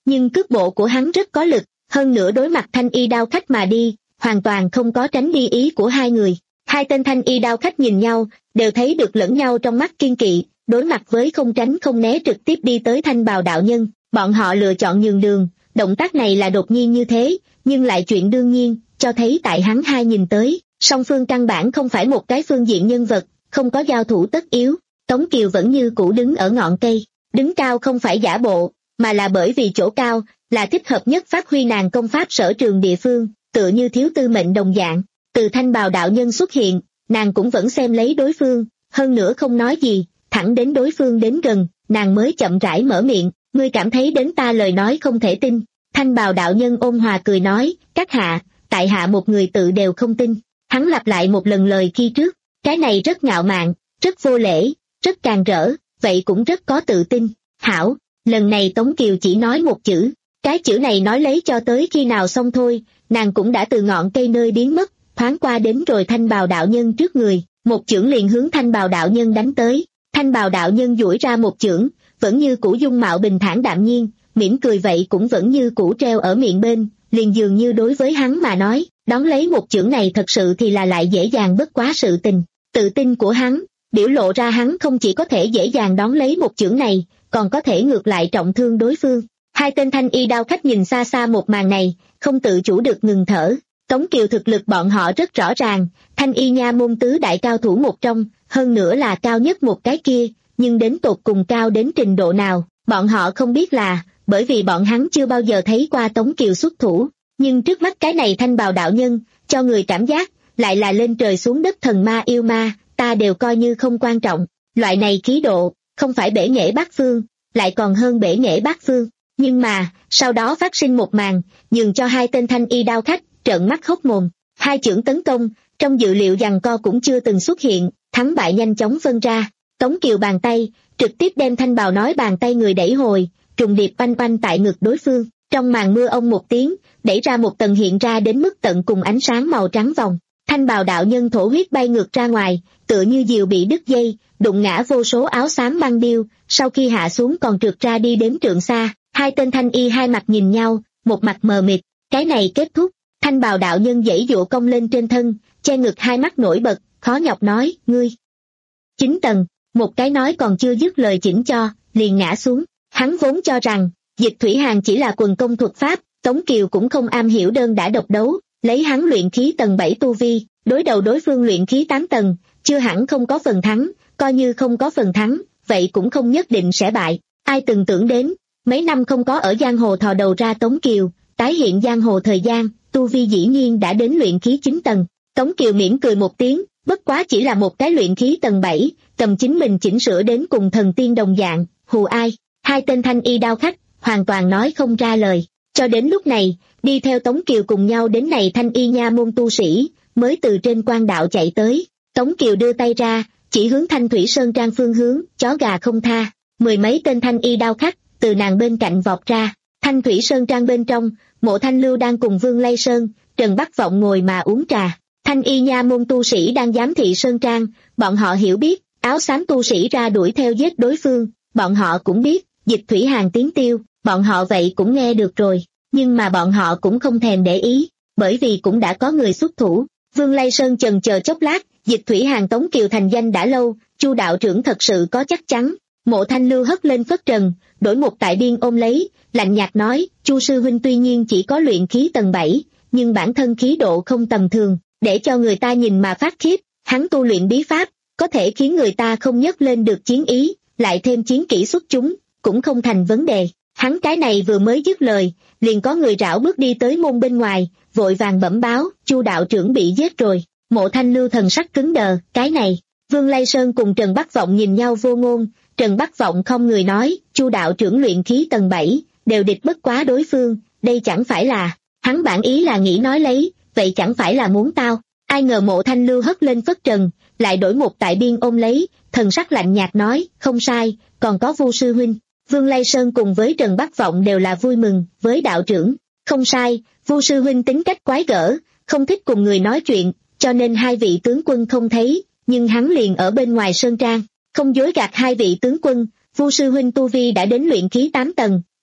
nhưng cước bộ của hắn rất có lực, hơn nữa đối mặt thanh y đao khách mà đi, hoàn toàn không có tránh đi ý của hai người. Hai tên thanh y đao khách nhìn nhau, đều thấy được lẫn nhau trong mắt kiên kỵ, đối mặt với không tránh không né trực tiếp đi tới thanh bào đạo nhân, bọn họ lựa chọn nhường đường, động tác này là đột nhiên như thế, nhưng lại chuyện đương nhiên, cho thấy tại hắn hai nhìn tới, song phương căn bản không phải một cái phương diện nhân vật, không có giao thủ tất yếu. Tống Kiều vẫn như cũ đứng ở ngọn cây, đứng cao không phải giả bộ, mà là bởi vì chỗ cao là thích hợp nhất phát huy nàng công pháp sở trường địa phương, tựa như thiếu tư mệnh đồng dạng. Từ thanh bào đạo nhân xuất hiện, nàng cũng vẫn xem lấy đối phương, hơn nữa không nói gì, thẳng đến đối phương đến gần, nàng mới chậm rãi mở miệng, ngươi cảm thấy đến ta lời nói không thể tin. Thanh bào đạo nhân ôn hòa cười nói, các hạ, tại hạ một người tự đều không tin. Hắn lặp lại một lần lời khi trước, cái này rất ngạo mạn, rất vô lễ, rất càn rỡ, vậy cũng rất có tự tin. Hảo, lần này Tống Kiều chỉ nói một chữ, cái chữ này nói lấy cho tới khi nào xong thôi, nàng cũng đã từ ngọn cây nơi biến mất, thoáng qua đến rồi thanh bào đạo nhân trước người, một chưởng liền hướng thanh bào đạo nhân đánh tới. Thanh bào đạo nhân duỗi ra một chưởng, vẫn như cũ dung mạo bình thản đạm nhiên, mỉm cười vậy cũng vẫn như cũ treo ở miệng bên, liền dường như đối với hắn mà nói, đón lấy một chưởng này thật sự thì là lại dễ dàng bất quá sự tình. Tự tin của hắn, biểu lộ ra hắn không chỉ có thể dễ dàng đón lấy một chưởng này, còn có thể ngược lại trọng thương đối phương. Hai tên thanh y đao khách nhìn xa xa một màn này, không tự chủ được ngừng thở. Tống Kiều thực lực bọn họ rất rõ ràng, thanh y nha môn tứ đại cao thủ một trong, hơn nữa là cao nhất một cái kia, nhưng đến tột cùng cao đến trình độ nào, bọn họ không biết là, bởi vì bọn hắn chưa bao giờ thấy qua Tống Kiều xuất thủ, nhưng trước mắt cái này thanh bào đạo nhân, cho người cảm giác, lại là lên trời xuống đất thần ma yêu ma, ta đều coi như không quan trọng, loại này khí độ, không phải bể nghệ bát phương, lại còn hơn bể nghệ bát phương, nhưng mà, sau đó phát sinh một màn, nhường cho hai tên thanh y đao khách, trợn mắt hốc mồm, hai chưởng tấn công, trong dự liệu giằng co cũng chưa từng xuất hiện, thắng bại nhanh chóng phân ra. Tống Kiều bàn tay, trực tiếp đem thanh bào nói bàn tay người đẩy hồi, trùng điệp oanh oanh tại ngực đối phương, trong màn mưa ông một tiếng, đẩy ra một tầng hiện ra đến mức tận cùng ánh sáng màu trắng vòng. Thanh bào đạo nhân thổ huyết bay ngược ra ngoài, tựa như diều bị đứt dây, đụng ngã vô số áo xám băng điêu, sau khi hạ xuống còn trượt ra đi đến trượng xa. Hai tên thanh y hai mặt nhìn nhau, một mặt mờ mịt, cái này kết thúc. Thanh bào đạo nhân giãy giụa cong lên trên thân, che ngực hai mắt nổi bật, khó nhọc nói, ngươi. Chín tầng, một cái nói còn chưa dứt lời chỉnh cho, liền ngã xuống. Hắn vốn cho rằng, Dịch Thủy Hàn chỉ là quần công thuật pháp, Tống Kiều cũng không am hiểu đơn đã độc đấu, lấy hắn luyện khí tầng bảy tu vi, đối đầu đối phương luyện khí tám tầng, chưa hẳn không có phần thắng, coi như không có phần thắng, vậy cũng không nhất định sẽ bại. Ai từng tưởng đến, mấy năm không có ở giang hồ thò đầu ra Tống Kiều, tái hiện giang hồ thời gian, tu vi dĩ nhiên đã đến luyện khí chín tầng. Tống Kiều mỉm cười một tiếng, bất quá chỉ là một cái luyện khí tầng bảy, cầm chính mình chỉnh sửa đến cùng thần tiên đồng dạng, hù ai. Hai tên thanh y đao khách, hoàn toàn nói không ra lời. Cho đến lúc này, đi theo Tống Kiều cùng nhau đến này thanh y nha môn tu sĩ, mới từ trên quan đạo chạy tới. Tống Kiều đưa tay ra, chỉ hướng Thanh Thủy Sơn Trang phương hướng, chó gà không tha. Mười mấy tên thanh y đao khách, từ nàng bên cạnh vọt ra. Thanh Thủy Sơn Trang bên trong, Mộ Thanh Lưu đang cùng Vương Lây Sơn, Trần Bắc Vọng ngồi mà uống trà. Thanh y nha môn tu sĩ đang giám thị Sơn Trang, bọn họ hiểu biết, áo xám tu sĩ ra đuổi theo giết đối phương, bọn họ cũng biết, Dịch Thủy Hàn tiến tiêu, bọn họ vậy cũng nghe được rồi, nhưng mà bọn họ cũng không thèm để ý, bởi vì cũng đã có người xuất thủ. Vương Lây Sơn chần chờ chốc lát, Dịch Thủy Hàn Tống Kiều thành danh đã lâu, Chu đạo trưởng thật sự có chắc chắn. Mộ Thanh Lưu hất lên phất trần, đổi một tại biên ôm lấy, lạnh nhạt nói, Chu sư huynh tuy nhiên chỉ có luyện khí tầng bảy, nhưng bản thân khí độ không tầm thường, để cho người ta nhìn mà phát khiếp, hắn tu luyện bí pháp, có thể khiến người ta không nhấc lên được chiến ý, lại thêm chiến kỹ xuất chúng, cũng không thành vấn đề. Hắn cái này vừa mới dứt lời, liền có người rảo bước đi tới môn bên ngoài, vội vàng bẩm báo, Chu đạo trưởng bị giết rồi. Mộ Thanh Lưu thần sắc cứng đờ, cái này. Vương Lây Sơn cùng Trần Bắc Vọng nhìn nhau vô ngôn, Trần Bắc Vọng không người nói, Chu đạo trưởng luyện khí tầng bảy, đều địch bất quá đối phương, đây chẳng phải là, hắn bản ý là nghĩ nói lấy, vậy chẳng phải là muốn tao. Ai ngờ Mộ Thanh Lưu hất lên phất trần, lại đổi một tại biên ôm lấy, thần sắc lạnh nhạt nói, không sai, còn có Vu sư huynh. Vương Lây Sơn cùng với Trần Bắc Vọng đều là vui mừng, với đạo trưởng, không sai, Vu sư huynh tính cách quái gở, không thích cùng người nói chuyện, cho nên hai vị tướng quân không thấy, nhưng hắn liền ở bên ngoài sơn trang, không dối gạt hai vị tướng quân, Vu sư huynh tu vi đã đến luyện khí tám tầng,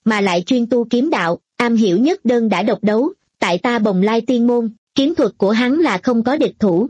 mà lại chuyên tu kiếm đạo, am hiểu nhất đơn đã độc đấu, tại ta Bồng Lai tiên môn, kiếm thuật của hắn là không có địch thủ.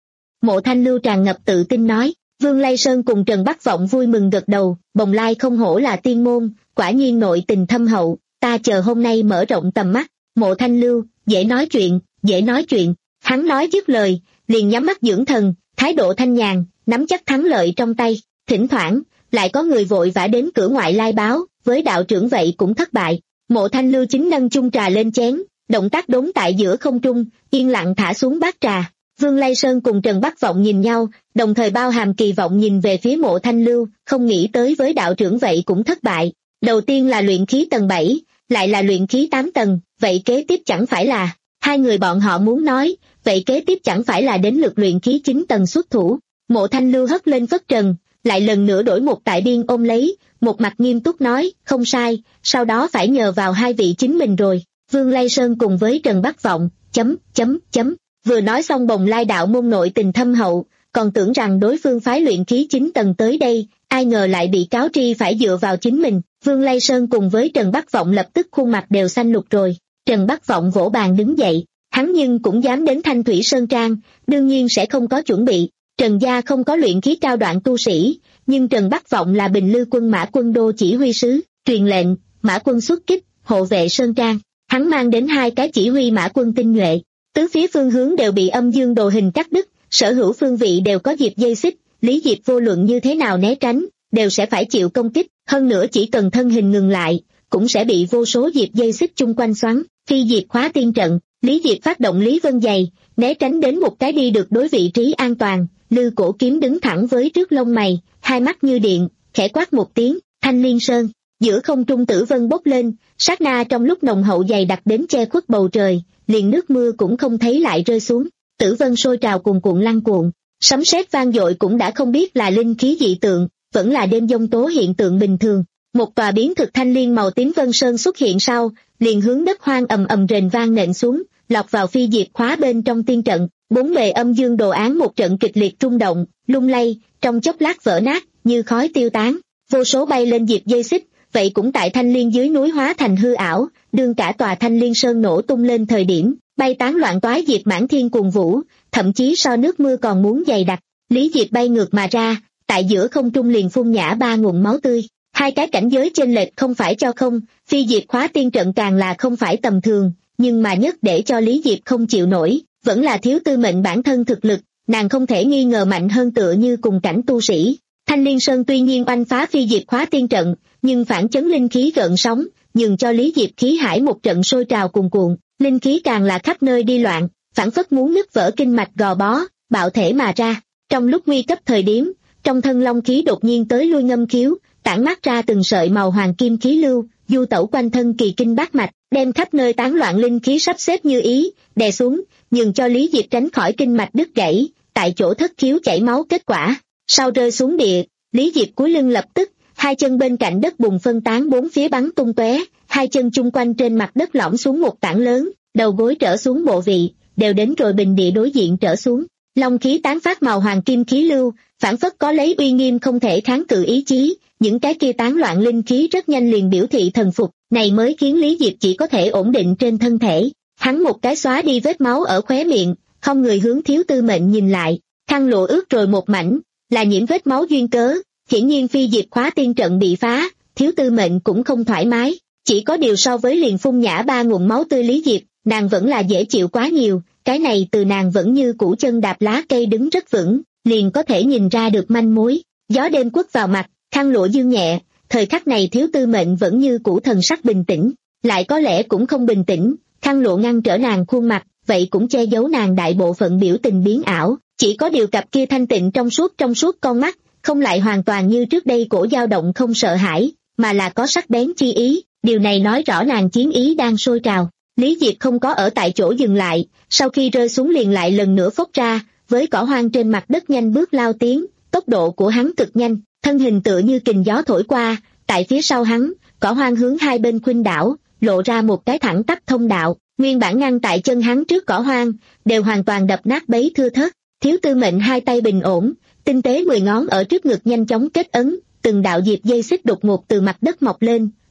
Mộ Thanh Lưu tràn ngập tự tin nói. Vương Lây Sơn cùng Trần Bắc Vọng vui mừng gật đầu, Bồng Lai không hổ là tiên môn, quả nhiên nội tình thâm hậu, ta chờ hôm nay mở rộng tầm mắt. Mộ Thanh Lưu, dễ nói chuyện, dễ nói chuyện. Hắn nói dứt lời, liền nhắm mắt dưỡng thần, thái độ thanh nhàn, nắm chắc thắng lợi trong tay. Thỉnh thoảng, lại có người vội vã đến cửa ngoại lai báo, với đạo trưởng vậy cũng thất bại. Mộ Thanh Lưu chính nâng chung trà lên chén, động tác đốn tại giữa không trung, yên lặng thả xuống bát trà. Vương Lây Sơn cùng Trần Bắc Vọng nhìn nhau, đồng thời bao hàm kỳ vọng nhìn về phía Mộ Thanh Lưu, không nghĩ tới với đạo trưởng vậy cũng thất bại. Đầu tiên là luyện khí tầng bảy, lại là luyện khí tám tầng, vậy kế tiếp chẳng phải là, hai người bọn họ muốn nói, vậy kế tiếp chẳng phải là đến lượt luyện khí chín tầng xuất thủ. Mộ Thanh Lưu hất lên phất trần, lại lần nữa đổi một tại biên ôm lấy, một mặt nghiêm túc nói, không sai, sau đó phải nhờ vào hai vị chính mình rồi. Vương Lây Sơn cùng với Trần Bắc Vọng, chấm, chấm, chấm. Vừa nói xong Bồng Lai đạo môn nội tình thâm hậu, còn tưởng rằng đối phương phái luyện khí chín tầng tới đây, ai ngờ lại bị cáo tri phải dựa vào chính mình. Vương Lây Sơn cùng với Trần Bắc Vọng lập tức khuôn mặt đều xanh lục rồi. Trần Bắc Vọng vỗ bàn đứng dậy, hắn nhưng cũng dám đến Thanh Thủy Sơn Trang, đương nhiên sẽ không có chuẩn bị. Trần gia không có luyện khí cao đoạn tu sĩ, nhưng Trần Bắc Vọng là Bình Lư quân Mã Quân đô chỉ huy sứ, truyền lệnh, Mã Quân xuất kích, hộ vệ Sơn Trang. Hắn mang đến hai cái chỉ huy Mã Quân tinh nhuệ. Tứ phía phương hướng đều bị âm dương đồ hình cắt đứt, sở hữu phương vị đều có diệp dây xích, Lý Diệp vô luận như thế nào né tránh, đều sẽ phải chịu công kích, hơn nữa chỉ cần thân hình ngừng lại, cũng sẽ bị vô số diệp dây xích chung quanh xoắn. Phi diệp khóa tiên trận, Lý Diệp phát động Lý Vân Dày, né tránh đến một cái đi được đối vị trí an toàn, Lư Cổ kiếm đứng thẳng với trước lông mày, hai mắt như điện, khẽ quát một tiếng, Thanh Liên Sơn. Giữa không trung tử vân bốc lên, sát na trong lúc nồng hậu dày đặc đến che khuất bầu trời, liền nước mưa cũng không thấy lại rơi xuống, tử vân sôi trào cuồn cuộn lăn cuộn, sấm sét vang dội cũng đã không biết là linh khí dị tượng, vẫn là đêm giông tố hiện tượng bình thường. Một tòa biến thực thanh liên màu tím vân sơn xuất hiện sau, liền hướng đất hoang ầm ầm rền vang nện xuống, lọt vào phi diệp khóa bên trong tiên trận, bốn bề âm dương đồ án một trận kịch liệt rung động, lung lay, trong chốc lát vỡ nát, như khói tiêu tán, vô số bay lên diệp dây xích, vậy cũng tại thanh liên dưới núi hóa thành hư ảo, đương cả tòa thanh liên sơn nổ tung lên thời điểm, bay tán loạn toái diệp mãn thiên cuồng vũ, thậm chí so nước mưa còn muốn dày đặc. Lý Diệp bay ngược mà ra, tại giữa không trung liền phun nhả ba nguồn máu tươi. Hai cái cảnh giới chênh lệch không phải cho không, phi diệp khóa tiên trận càng là không phải tầm thường, nhưng mà nhất để cho Lý Diệp không chịu nổi, vẫn là thiếu tư mệnh bản thân thực lực, nàng không thể nghi ngờ mạnh hơn tựa như cùng cảnh tu sĩ. Thanh Liên Sơn tuy nhiên oanh phá phi diệp khóa tiên trận, nhưng phản chấn linh khí gợn sóng, nhường cho Lý Diệp khí hải một trận sôi trào cuồn cuộn, linh khí càng là khắp nơi đi loạn, phản phất muốn nứt vỡ kinh mạch gò bó, bạo thể mà ra. Trong lúc nguy cấp thời điểm, trong thân long khí đột nhiên tới lui ngâm khiếu, tản mát ra từng sợi màu hoàng kim khí lưu, du tẩu quanh thân kỳ kinh bát mạch, đem khắp nơi tán loạn linh khí sắp xếp như ý, đè xuống, nhường cho Lý Diệp tránh khỏi kinh mạch đứt gãy, tại chỗ thất khiếu chảy máu kết quả. Sau rơi xuống địa, Lý Diệp cúi lưng lập tức, hai chân bên cạnh đất bùn phân tán bốn phía bắn tung tóe, hai chân chung quanh trên mặt đất lõm xuống một tảng lớn, đầu gối trở xuống bộ vị, đều đến rồi bình địa đối diện trở xuống. Long khí tán phát màu hoàng kim khí lưu, phản phất có lấy uy nghiêm không thể kháng cự ý chí, những cái kia tán loạn linh khí rất nhanh liền biểu thị thần phục, này mới khiến Lý Diệp chỉ có thể ổn định trên thân thể. Hắn một cái xóa đi vết máu ở khóe miệng, không người hướng thiếu tư mệnh nhìn lại, khăn lụa ướt rồi một mảnh, là những vết máu duyên cớ, hiển nhiên phi diệp khóa tiên trận bị phá, thiếu tư mệnh cũng không thoải mái, chỉ có điều so với liền phun nhả ba nguồn máu tươi Lý Diệp, nàng vẫn là dễ chịu quá nhiều, cái này từ nàng vẫn như củ chân đạp lá cây đứng rất vững, liền có thể nhìn ra được manh mối. Gió đêm quất vào mặt, khăn lụa dương nhẹ, thời khắc này thiếu tư mệnh vẫn như củ thần sắc bình tĩnh, lại có lẽ cũng không bình tĩnh, khăn lụa ngăn trở nàng khuôn mặt, vậy cũng che giấu nàng đại bộ phận biểu tình biến ảo, chỉ có điều cặp kia thanh tịnh trong suốt trong suốt con mắt, không lại hoàn toàn như trước đây cổ dao động không sợ hãi, mà là có sắc bén chi ý, điều này nói rõ nàng chiến ý đang sôi trào. Lý Diệp không có ở tại chỗ dừng lại, sau khi rơi xuống liền lại lần nữa phốc ra, với cỏ hoang trên mặt đất nhanh bước lao tiến, tốc độ của hắn cực nhanh, thân hình tựa như kình gió thổi qua, tại phía sau hắn, cỏ hoang hướng hai bên khuynh đảo, lộ ra một cái thẳng tắp thông đạo, nguyên bản ngăn tại chân hắn trước cỏ hoang, đều hoàn toàn đập nát bấy thưa thớt. Thiếu tư mệnh hai tay bình ổn, tinh tế mười ngón ở trước ngực nhanh chóng kết ấn, từng đạo diệp dây xích đột ngột từ mặt đất mọc lên,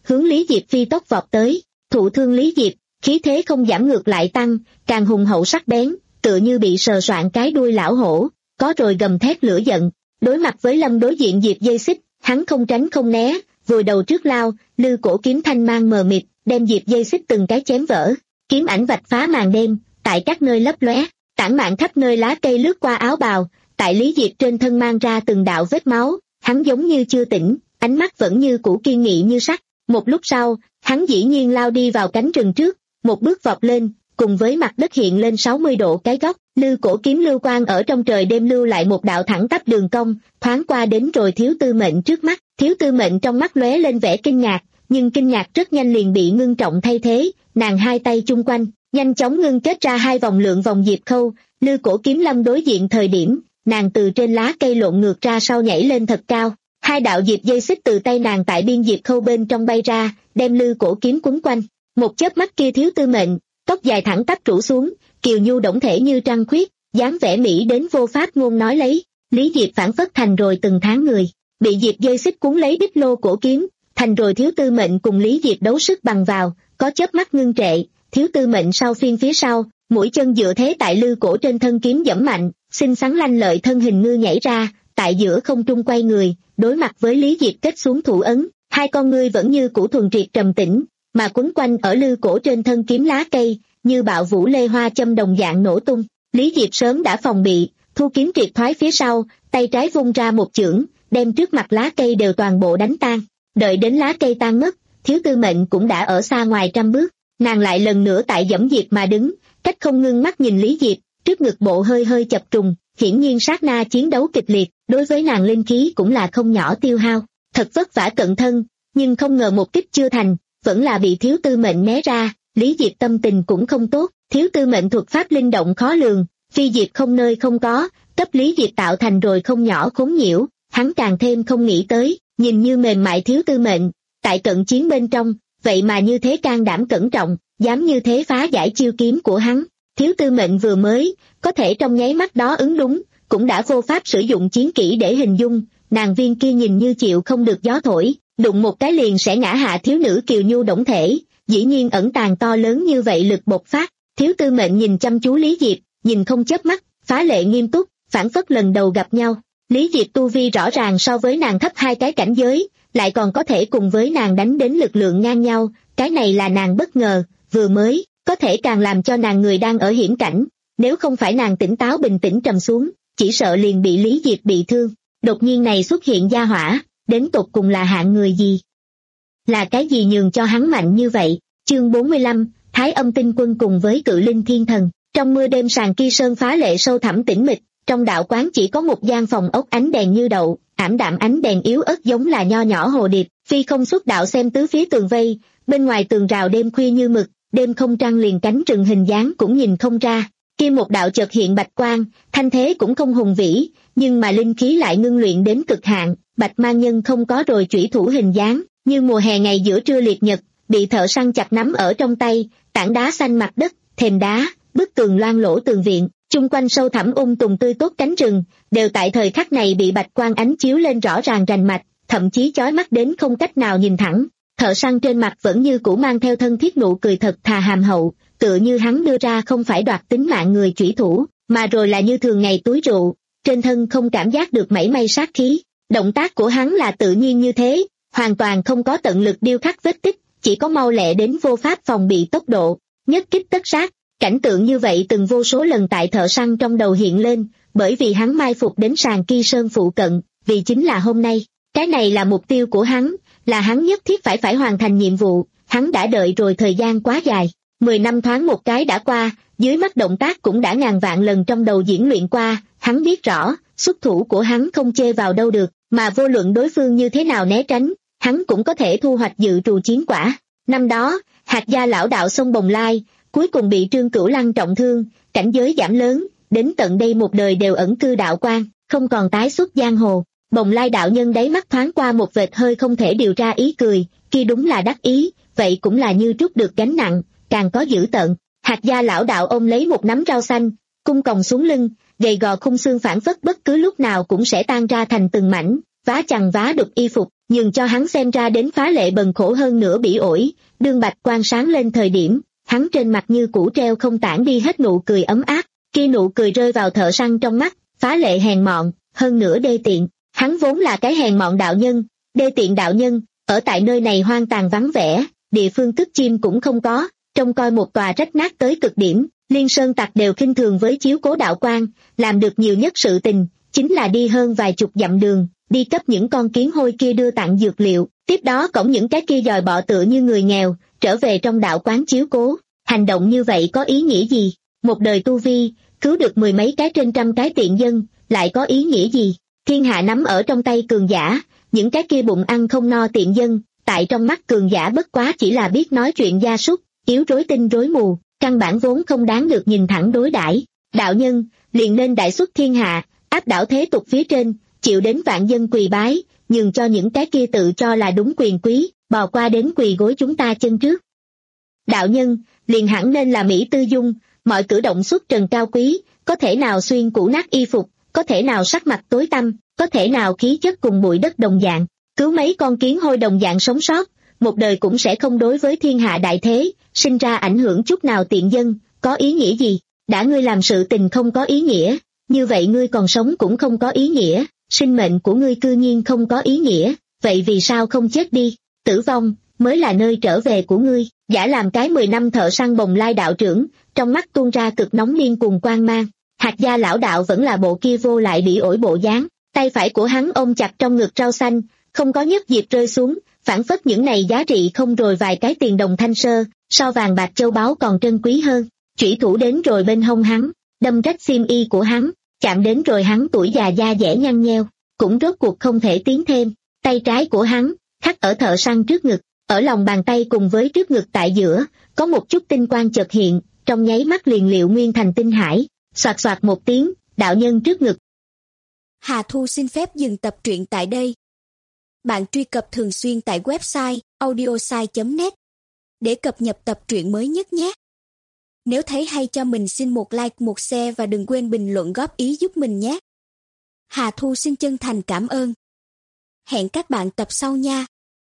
hướng Lý Diệp phi tốc vọt tới. Thụ thương Lý Diệp, khí thế không giảm ngược lại tăng, càng hùng hậu sắc bén, tựa như bị sờ soạn cái đuôi lão hổ, có rồi gầm thét lửa giận. Đối mặt với Lâm đối diện Diệp dây xích, hắn không tránh không né, vùi đầu trước lao, lư cổ kiếm thanh mang mờ mịt, đem Diệp dây xích từng cái chém vỡ. Kiếm ảnh vạch phá màn đêm, tại các nơi lấp lóe, tản mạn khắp nơi lá cây lướt qua áo bào, tại Lý Diệp trên thân mang ra từng đạo vết máu, hắn giống như chưa tỉnh, ánh mắt vẫn như cũ kiên nghị như sắt. Một lúc sau, hắn dĩ nhiên lao đi vào cánh rừng trước, một bước vọt lên, cùng với mặt đất hiện lên sáu mươi độ cái góc, lư cổ kiếm lưu quang ở trong trời đêm lưu lại một đạo thẳng tắp đường cong, thoáng qua đến rồi Thiếu Tư Mệnh trước mắt. Thiếu Tư Mệnh trong mắt lóe lên vẻ kinh ngạc, nhưng kinh ngạc rất nhanh liền bị ngưng trọng thay thế, nàng hai tay chung quanh, nhanh chóng ngưng kết ra hai vòng lượng vòng diệp khâu, lư cổ kiếm lâm đối diện thời điểm, nàng từ trên lá cây lộn ngược ra sau nhảy lên thật cao. Hai đạo diệp dây xích từ tay nàng tại biên diệp khâu bên trong bay ra, đem lư cổ kiếm quấn quanh. Một chớp mắt kia Thiếu Tư Mệnh, tóc dài thẳng tắp rủ xuống, kiều nhu đổng thể như trăng khuyết, dáng vẻ mỹ đến vô pháp ngôn nói lấy. Lý Diệp phản phất thành rồi từng tháng người, bị diệp dây xích cuốn lấy đích lô cổ kiếm, thành rồi Thiếu Tư Mệnh cùng Lý Diệp đấu sức bằng vào, có chớp mắt ngưng trệ, Thiếu Tư Mệnh sau phiên phía sau, mũi chân dựa thế tại lư cổ trên thân kiếm giẫm mạnh, xinh xắn lanh lợi thân hình ngư nhảy ra, tại giữa không trung quay người, đối mặt với Lý Diệp kết xuống thủ ấn, hai con ngươi vẫn như cũ thuần triệt trầm tĩnh, mà quấn quanh ở lư cổ trên thân kiếm lá cây, như bạo vũ lê hoa châm đồng dạng nổ tung. Lý Diệp sớm đã phòng bị, thu kiếm triệt thoái phía sau, tay trái vung ra một chưởng, đem trước mặt lá cây đều toàn bộ đánh tan. Đợi đến lá cây tan mất, Thiếu Tư Mệnh cũng đã ở xa ngoài trăm bước, nàng lại lần nữa tại dẫm Diệp mà đứng, cách không ngưng mắt nhìn Lý Diệp, trước ngực bộ hơi hơi chập trùng, hiển nhiên sát na chiến đấu kịch liệt, đối với nàng linh khí cũng là không nhỏ tiêu hao. Thật vất vả cận thân, nhưng không ngờ một kích chưa thành, vẫn là bị Thiếu Tư Mệnh né ra. Lý Diệp tâm tình cũng không tốt, Thiếu Tư Mệnh thuật pháp linh động khó lường, phi diệp không nơi không có, cấp Lý Diệp tạo thành rồi không nhỏ khốn nhiễu, hắn càng thêm không nghĩ tới, nhìn như mềm mại Thiếu Tư Mệnh, tại cận chiến bên trong, vậy mà như thế can đảm cẩn trọng, dám như thế phá giải chiêu kiếm của hắn. Thiếu Tư Mệnh vừa mới, có thể trong nháy mắt đó ứng đúng, cũng đã vô pháp sử dụng chiến kỹ để hình dung, nàng viên kia nhìn như chịu không được gió thổi, đụng một cái liền sẽ ngã hạ thiếu nữ kiều nhu đổng thể, dĩ nhiên ẩn tàng to lớn như vậy lực bộc phát. Thiếu Tư Mệnh nhìn chăm chú Lý Diệp, nhìn không chớp mắt, phá lệ nghiêm túc, phản phất lần đầu gặp nhau. Lý Diệp tu vi rõ ràng so với nàng thấp hai cái cảnh giới, lại còn có thể cùng với nàng đánh đến lực lượng ngang nhau, cái này là nàng bất ngờ, vừa mới, có thể càng làm cho nàng người đang ở hiểm cảnh, nếu không phải nàng tỉnh táo bình tĩnh trầm xuống, chỉ sợ liền bị Lý Diệp bị thương. Đột nhiên này xuất hiện gia hỏa, đến tột cùng là hạng người gì? Là cái gì nhường cho hắn mạnh như vậy? Chương bốn mươi lăm, Thái Âm Tinh Quân cùng với Cự Linh Thiên Thần. Trong mưa đêm sàn kia sơn phá lệ sâu thẳm tĩnh mịch, trong đạo quán chỉ có một gian phòng ốc ánh đèn như đậu, ảm đạm ánh đèn yếu ớt giống là nho nhỏ hồ điệp, phi không xuất đạo xem tứ phía tường vây, bên ngoài tường rào đêm khuya như mực, đêm không trăng liền cánh rừng hình dáng cũng nhìn không ra. Kia một đạo chợt hiện bạch quang, thanh thế cũng không hùng vĩ, nhưng mà linh khí lại ngưng luyện đến cực hạn, bạch mang nhân không có rồi chủy thủ hình dáng, như mùa hè ngày giữa trưa liệt nhật, bị thợ săn chặt nắm ở trong tay, tảng đá xanh mặt đất, thềm đá, bức tường loang lỗ tường viện, chung quanh sâu thẳm ung tùng tươi tốt cánh rừng, đều tại thời khắc này bị bạch quang ánh chiếu lên rõ ràng rành mạch, thậm chí chói mắt đến không cách nào nhìn thẳng. Thợ săn trên mặt vẫn như cũ mang theo thân thiết nụ cười thật thà hàm hậu, tựa như hắn đưa ra không phải đoạt tính mạng người chủy thủ, mà rồi là như thường ngày túi rượu, trên thân không cảm giác được mảy may sát khí. Động tác của hắn là tự nhiên như thế, hoàn toàn không có tận lực điêu khắc vết tích, chỉ có mau lẹ đến vô pháp phòng bị tốc độ, nhất kích tất sát. Cảnh tượng như vậy từng vô số lần tại thợ săn trong đầu hiện lên, bởi vì hắn mai phục đến sàn Ki Sơn phụ cận, vì chính là hôm nay. Cái này là mục tiêu của hắn, là hắn nhất thiết phải phải hoàn thành nhiệm vụ, hắn đã đợi rồi thời gian quá dài. Mười năm thoáng một cái đã qua, dưới mắt động tác cũng đã ngàn vạn lần trong đầu diễn luyện qua, hắn biết rõ, xuất thủ của hắn không chê vào đâu được, mà vô luận đối phương như thế nào né tránh, hắn cũng có thể thu hoạch dự trù chiến quả. Năm đó, Hạt Gia lão đạo sông Bồng Lai, cuối cùng bị Trương Cửu Lăng trọng thương, cảnh giới giảm lớn, đến tận đây một đời đều ẩn cư đạo quan, không còn tái xuất giang hồ. Bồng Lai đạo nhân đáy mắt thoáng qua một vệt hơi không thể điều ra ý cười, kia đúng là đắc ý, vậy cũng là như trút được gánh nặng, càng có dữ tợn. Hạt Gia lão đạo ôm lấy một nắm rau xanh, cung còng xuống lưng, gầy gò khung xương phảng phất bất cứ lúc nào cũng sẽ tan ra thành từng mảnh, vá chằng vá đục y phục, nhường cho hắn xem ra đến phá lệ bần khổ hơn nữa bỉ ổi, đương bạch quang sáng lên thời điểm, hắn trên mặt như cũ treo không tản đi hết nụ cười ấm áp, khi nụ cười rơi vào thợ săn trong mắt, phá lệ hèn mọn, hơn nữa đê tiện, hắn vốn là cái hèn mọn đạo nhân, đê tiện đạo nhân, ở tại nơi này hoang tàn vắng vẻ, địa phương cất chim cũng không có, trông coi một tòa rách nát tới cực điểm, liên sơn tặc đều khinh thường với chiếu cố đạo quan, làm được nhiều nhất sự tình, chính là đi hơn vài chục dặm đường, đi cấp những con kiến hôi kia đưa tặng dược liệu, tiếp đó cõng những cái kia dòi bọ tựa như người nghèo, trở về trong đạo quán chiếu cố, hành động như vậy có ý nghĩa gì? Một đời tu vi, cứu được mười mấy cái trên trăm cái tiện dân, lại có ý nghĩa gì? Thiên hạ nắm ở trong tay cường giả, những cái kia bụng ăn không no tiện dân, tại trong mắt cường giả bất quá chỉ là biết nói chuyện gia súc, yếu rối tinh rối mù, căn bản vốn không đáng được nhìn thẳng đối đãi. Đạo nhân, liền nên đại xuất thiên hạ, áp đảo thế tục phía trên, chịu đến vạn dân quỳ bái, nhường cho những cái kia tự cho là đúng quyền quý, bò qua đến quỳ gối chúng ta chân trước. Đạo nhân, liền hẳn nên là mỹ tư dung, mọi cử động xuất trần cao quý, có thể nào xuyên cũ nát y phục, có thể nào sắc mặt tối tăm, có thể nào khí chất cùng bụi đất đồng dạng, cứu mấy con kiến hôi đồng dạng sống sót, một đời cũng sẽ không đối với thiên hạ đại thế, sinh ra ảnh hưởng chút nào tiện dân, có ý nghĩa gì? Đã ngươi làm sự tình không có ý nghĩa, như vậy ngươi còn sống cũng không có ý nghĩa, sinh mệnh của ngươi cư nhiên không có ý nghĩa, vậy vì sao không chết đi? Tử vong mới là nơi trở về của ngươi. Giả làm cái mười năm thợ săn bồng lai đạo trưởng, trong mắt tuôn ra cực nóng liên cùng quang mang. Hạt gia lão đạo vẫn là bộ kia vô lại bỉ ổi bộ dáng, tay phải của hắn ôm chặt trong ngực rau xanh, không có nhất dịp rơi xuống, phản phất những này giá trị không rồi vài cái tiền đồng thanh sơ, so vàng bạc châu báu còn trân quý hơn. Chủy thủ đến rồi bên hông hắn, đâm rách xiêm y của hắn, chạm đến rồi hắn tuổi già da dẻ nhăn nheo, cũng rốt cuộc không thể tiến thêm. Tay trái của hắn khắc ở thợ săn trước ngực, ở lòng bàn tay cùng với trước ngực tại giữa, có một chút tinh quang chợt hiện, trong nháy mắt liền liệu nguyên thành tinh hải, soạt soạt một tiếng, đạo nhân trước ngực. Hà Thu xin phép dừng tập truyện tại đây. Bạn truy cập thường xuyên tại website audiosai chấm net để cập nhật tập truyện mới nhất nhé. Nếu thấy hay cho mình xin một like, một share và đừng quên bình luận góp ý giúp mình nhé. Hà Thu xin chân thành cảm ơn. Hẹn các bạn tập sau nha.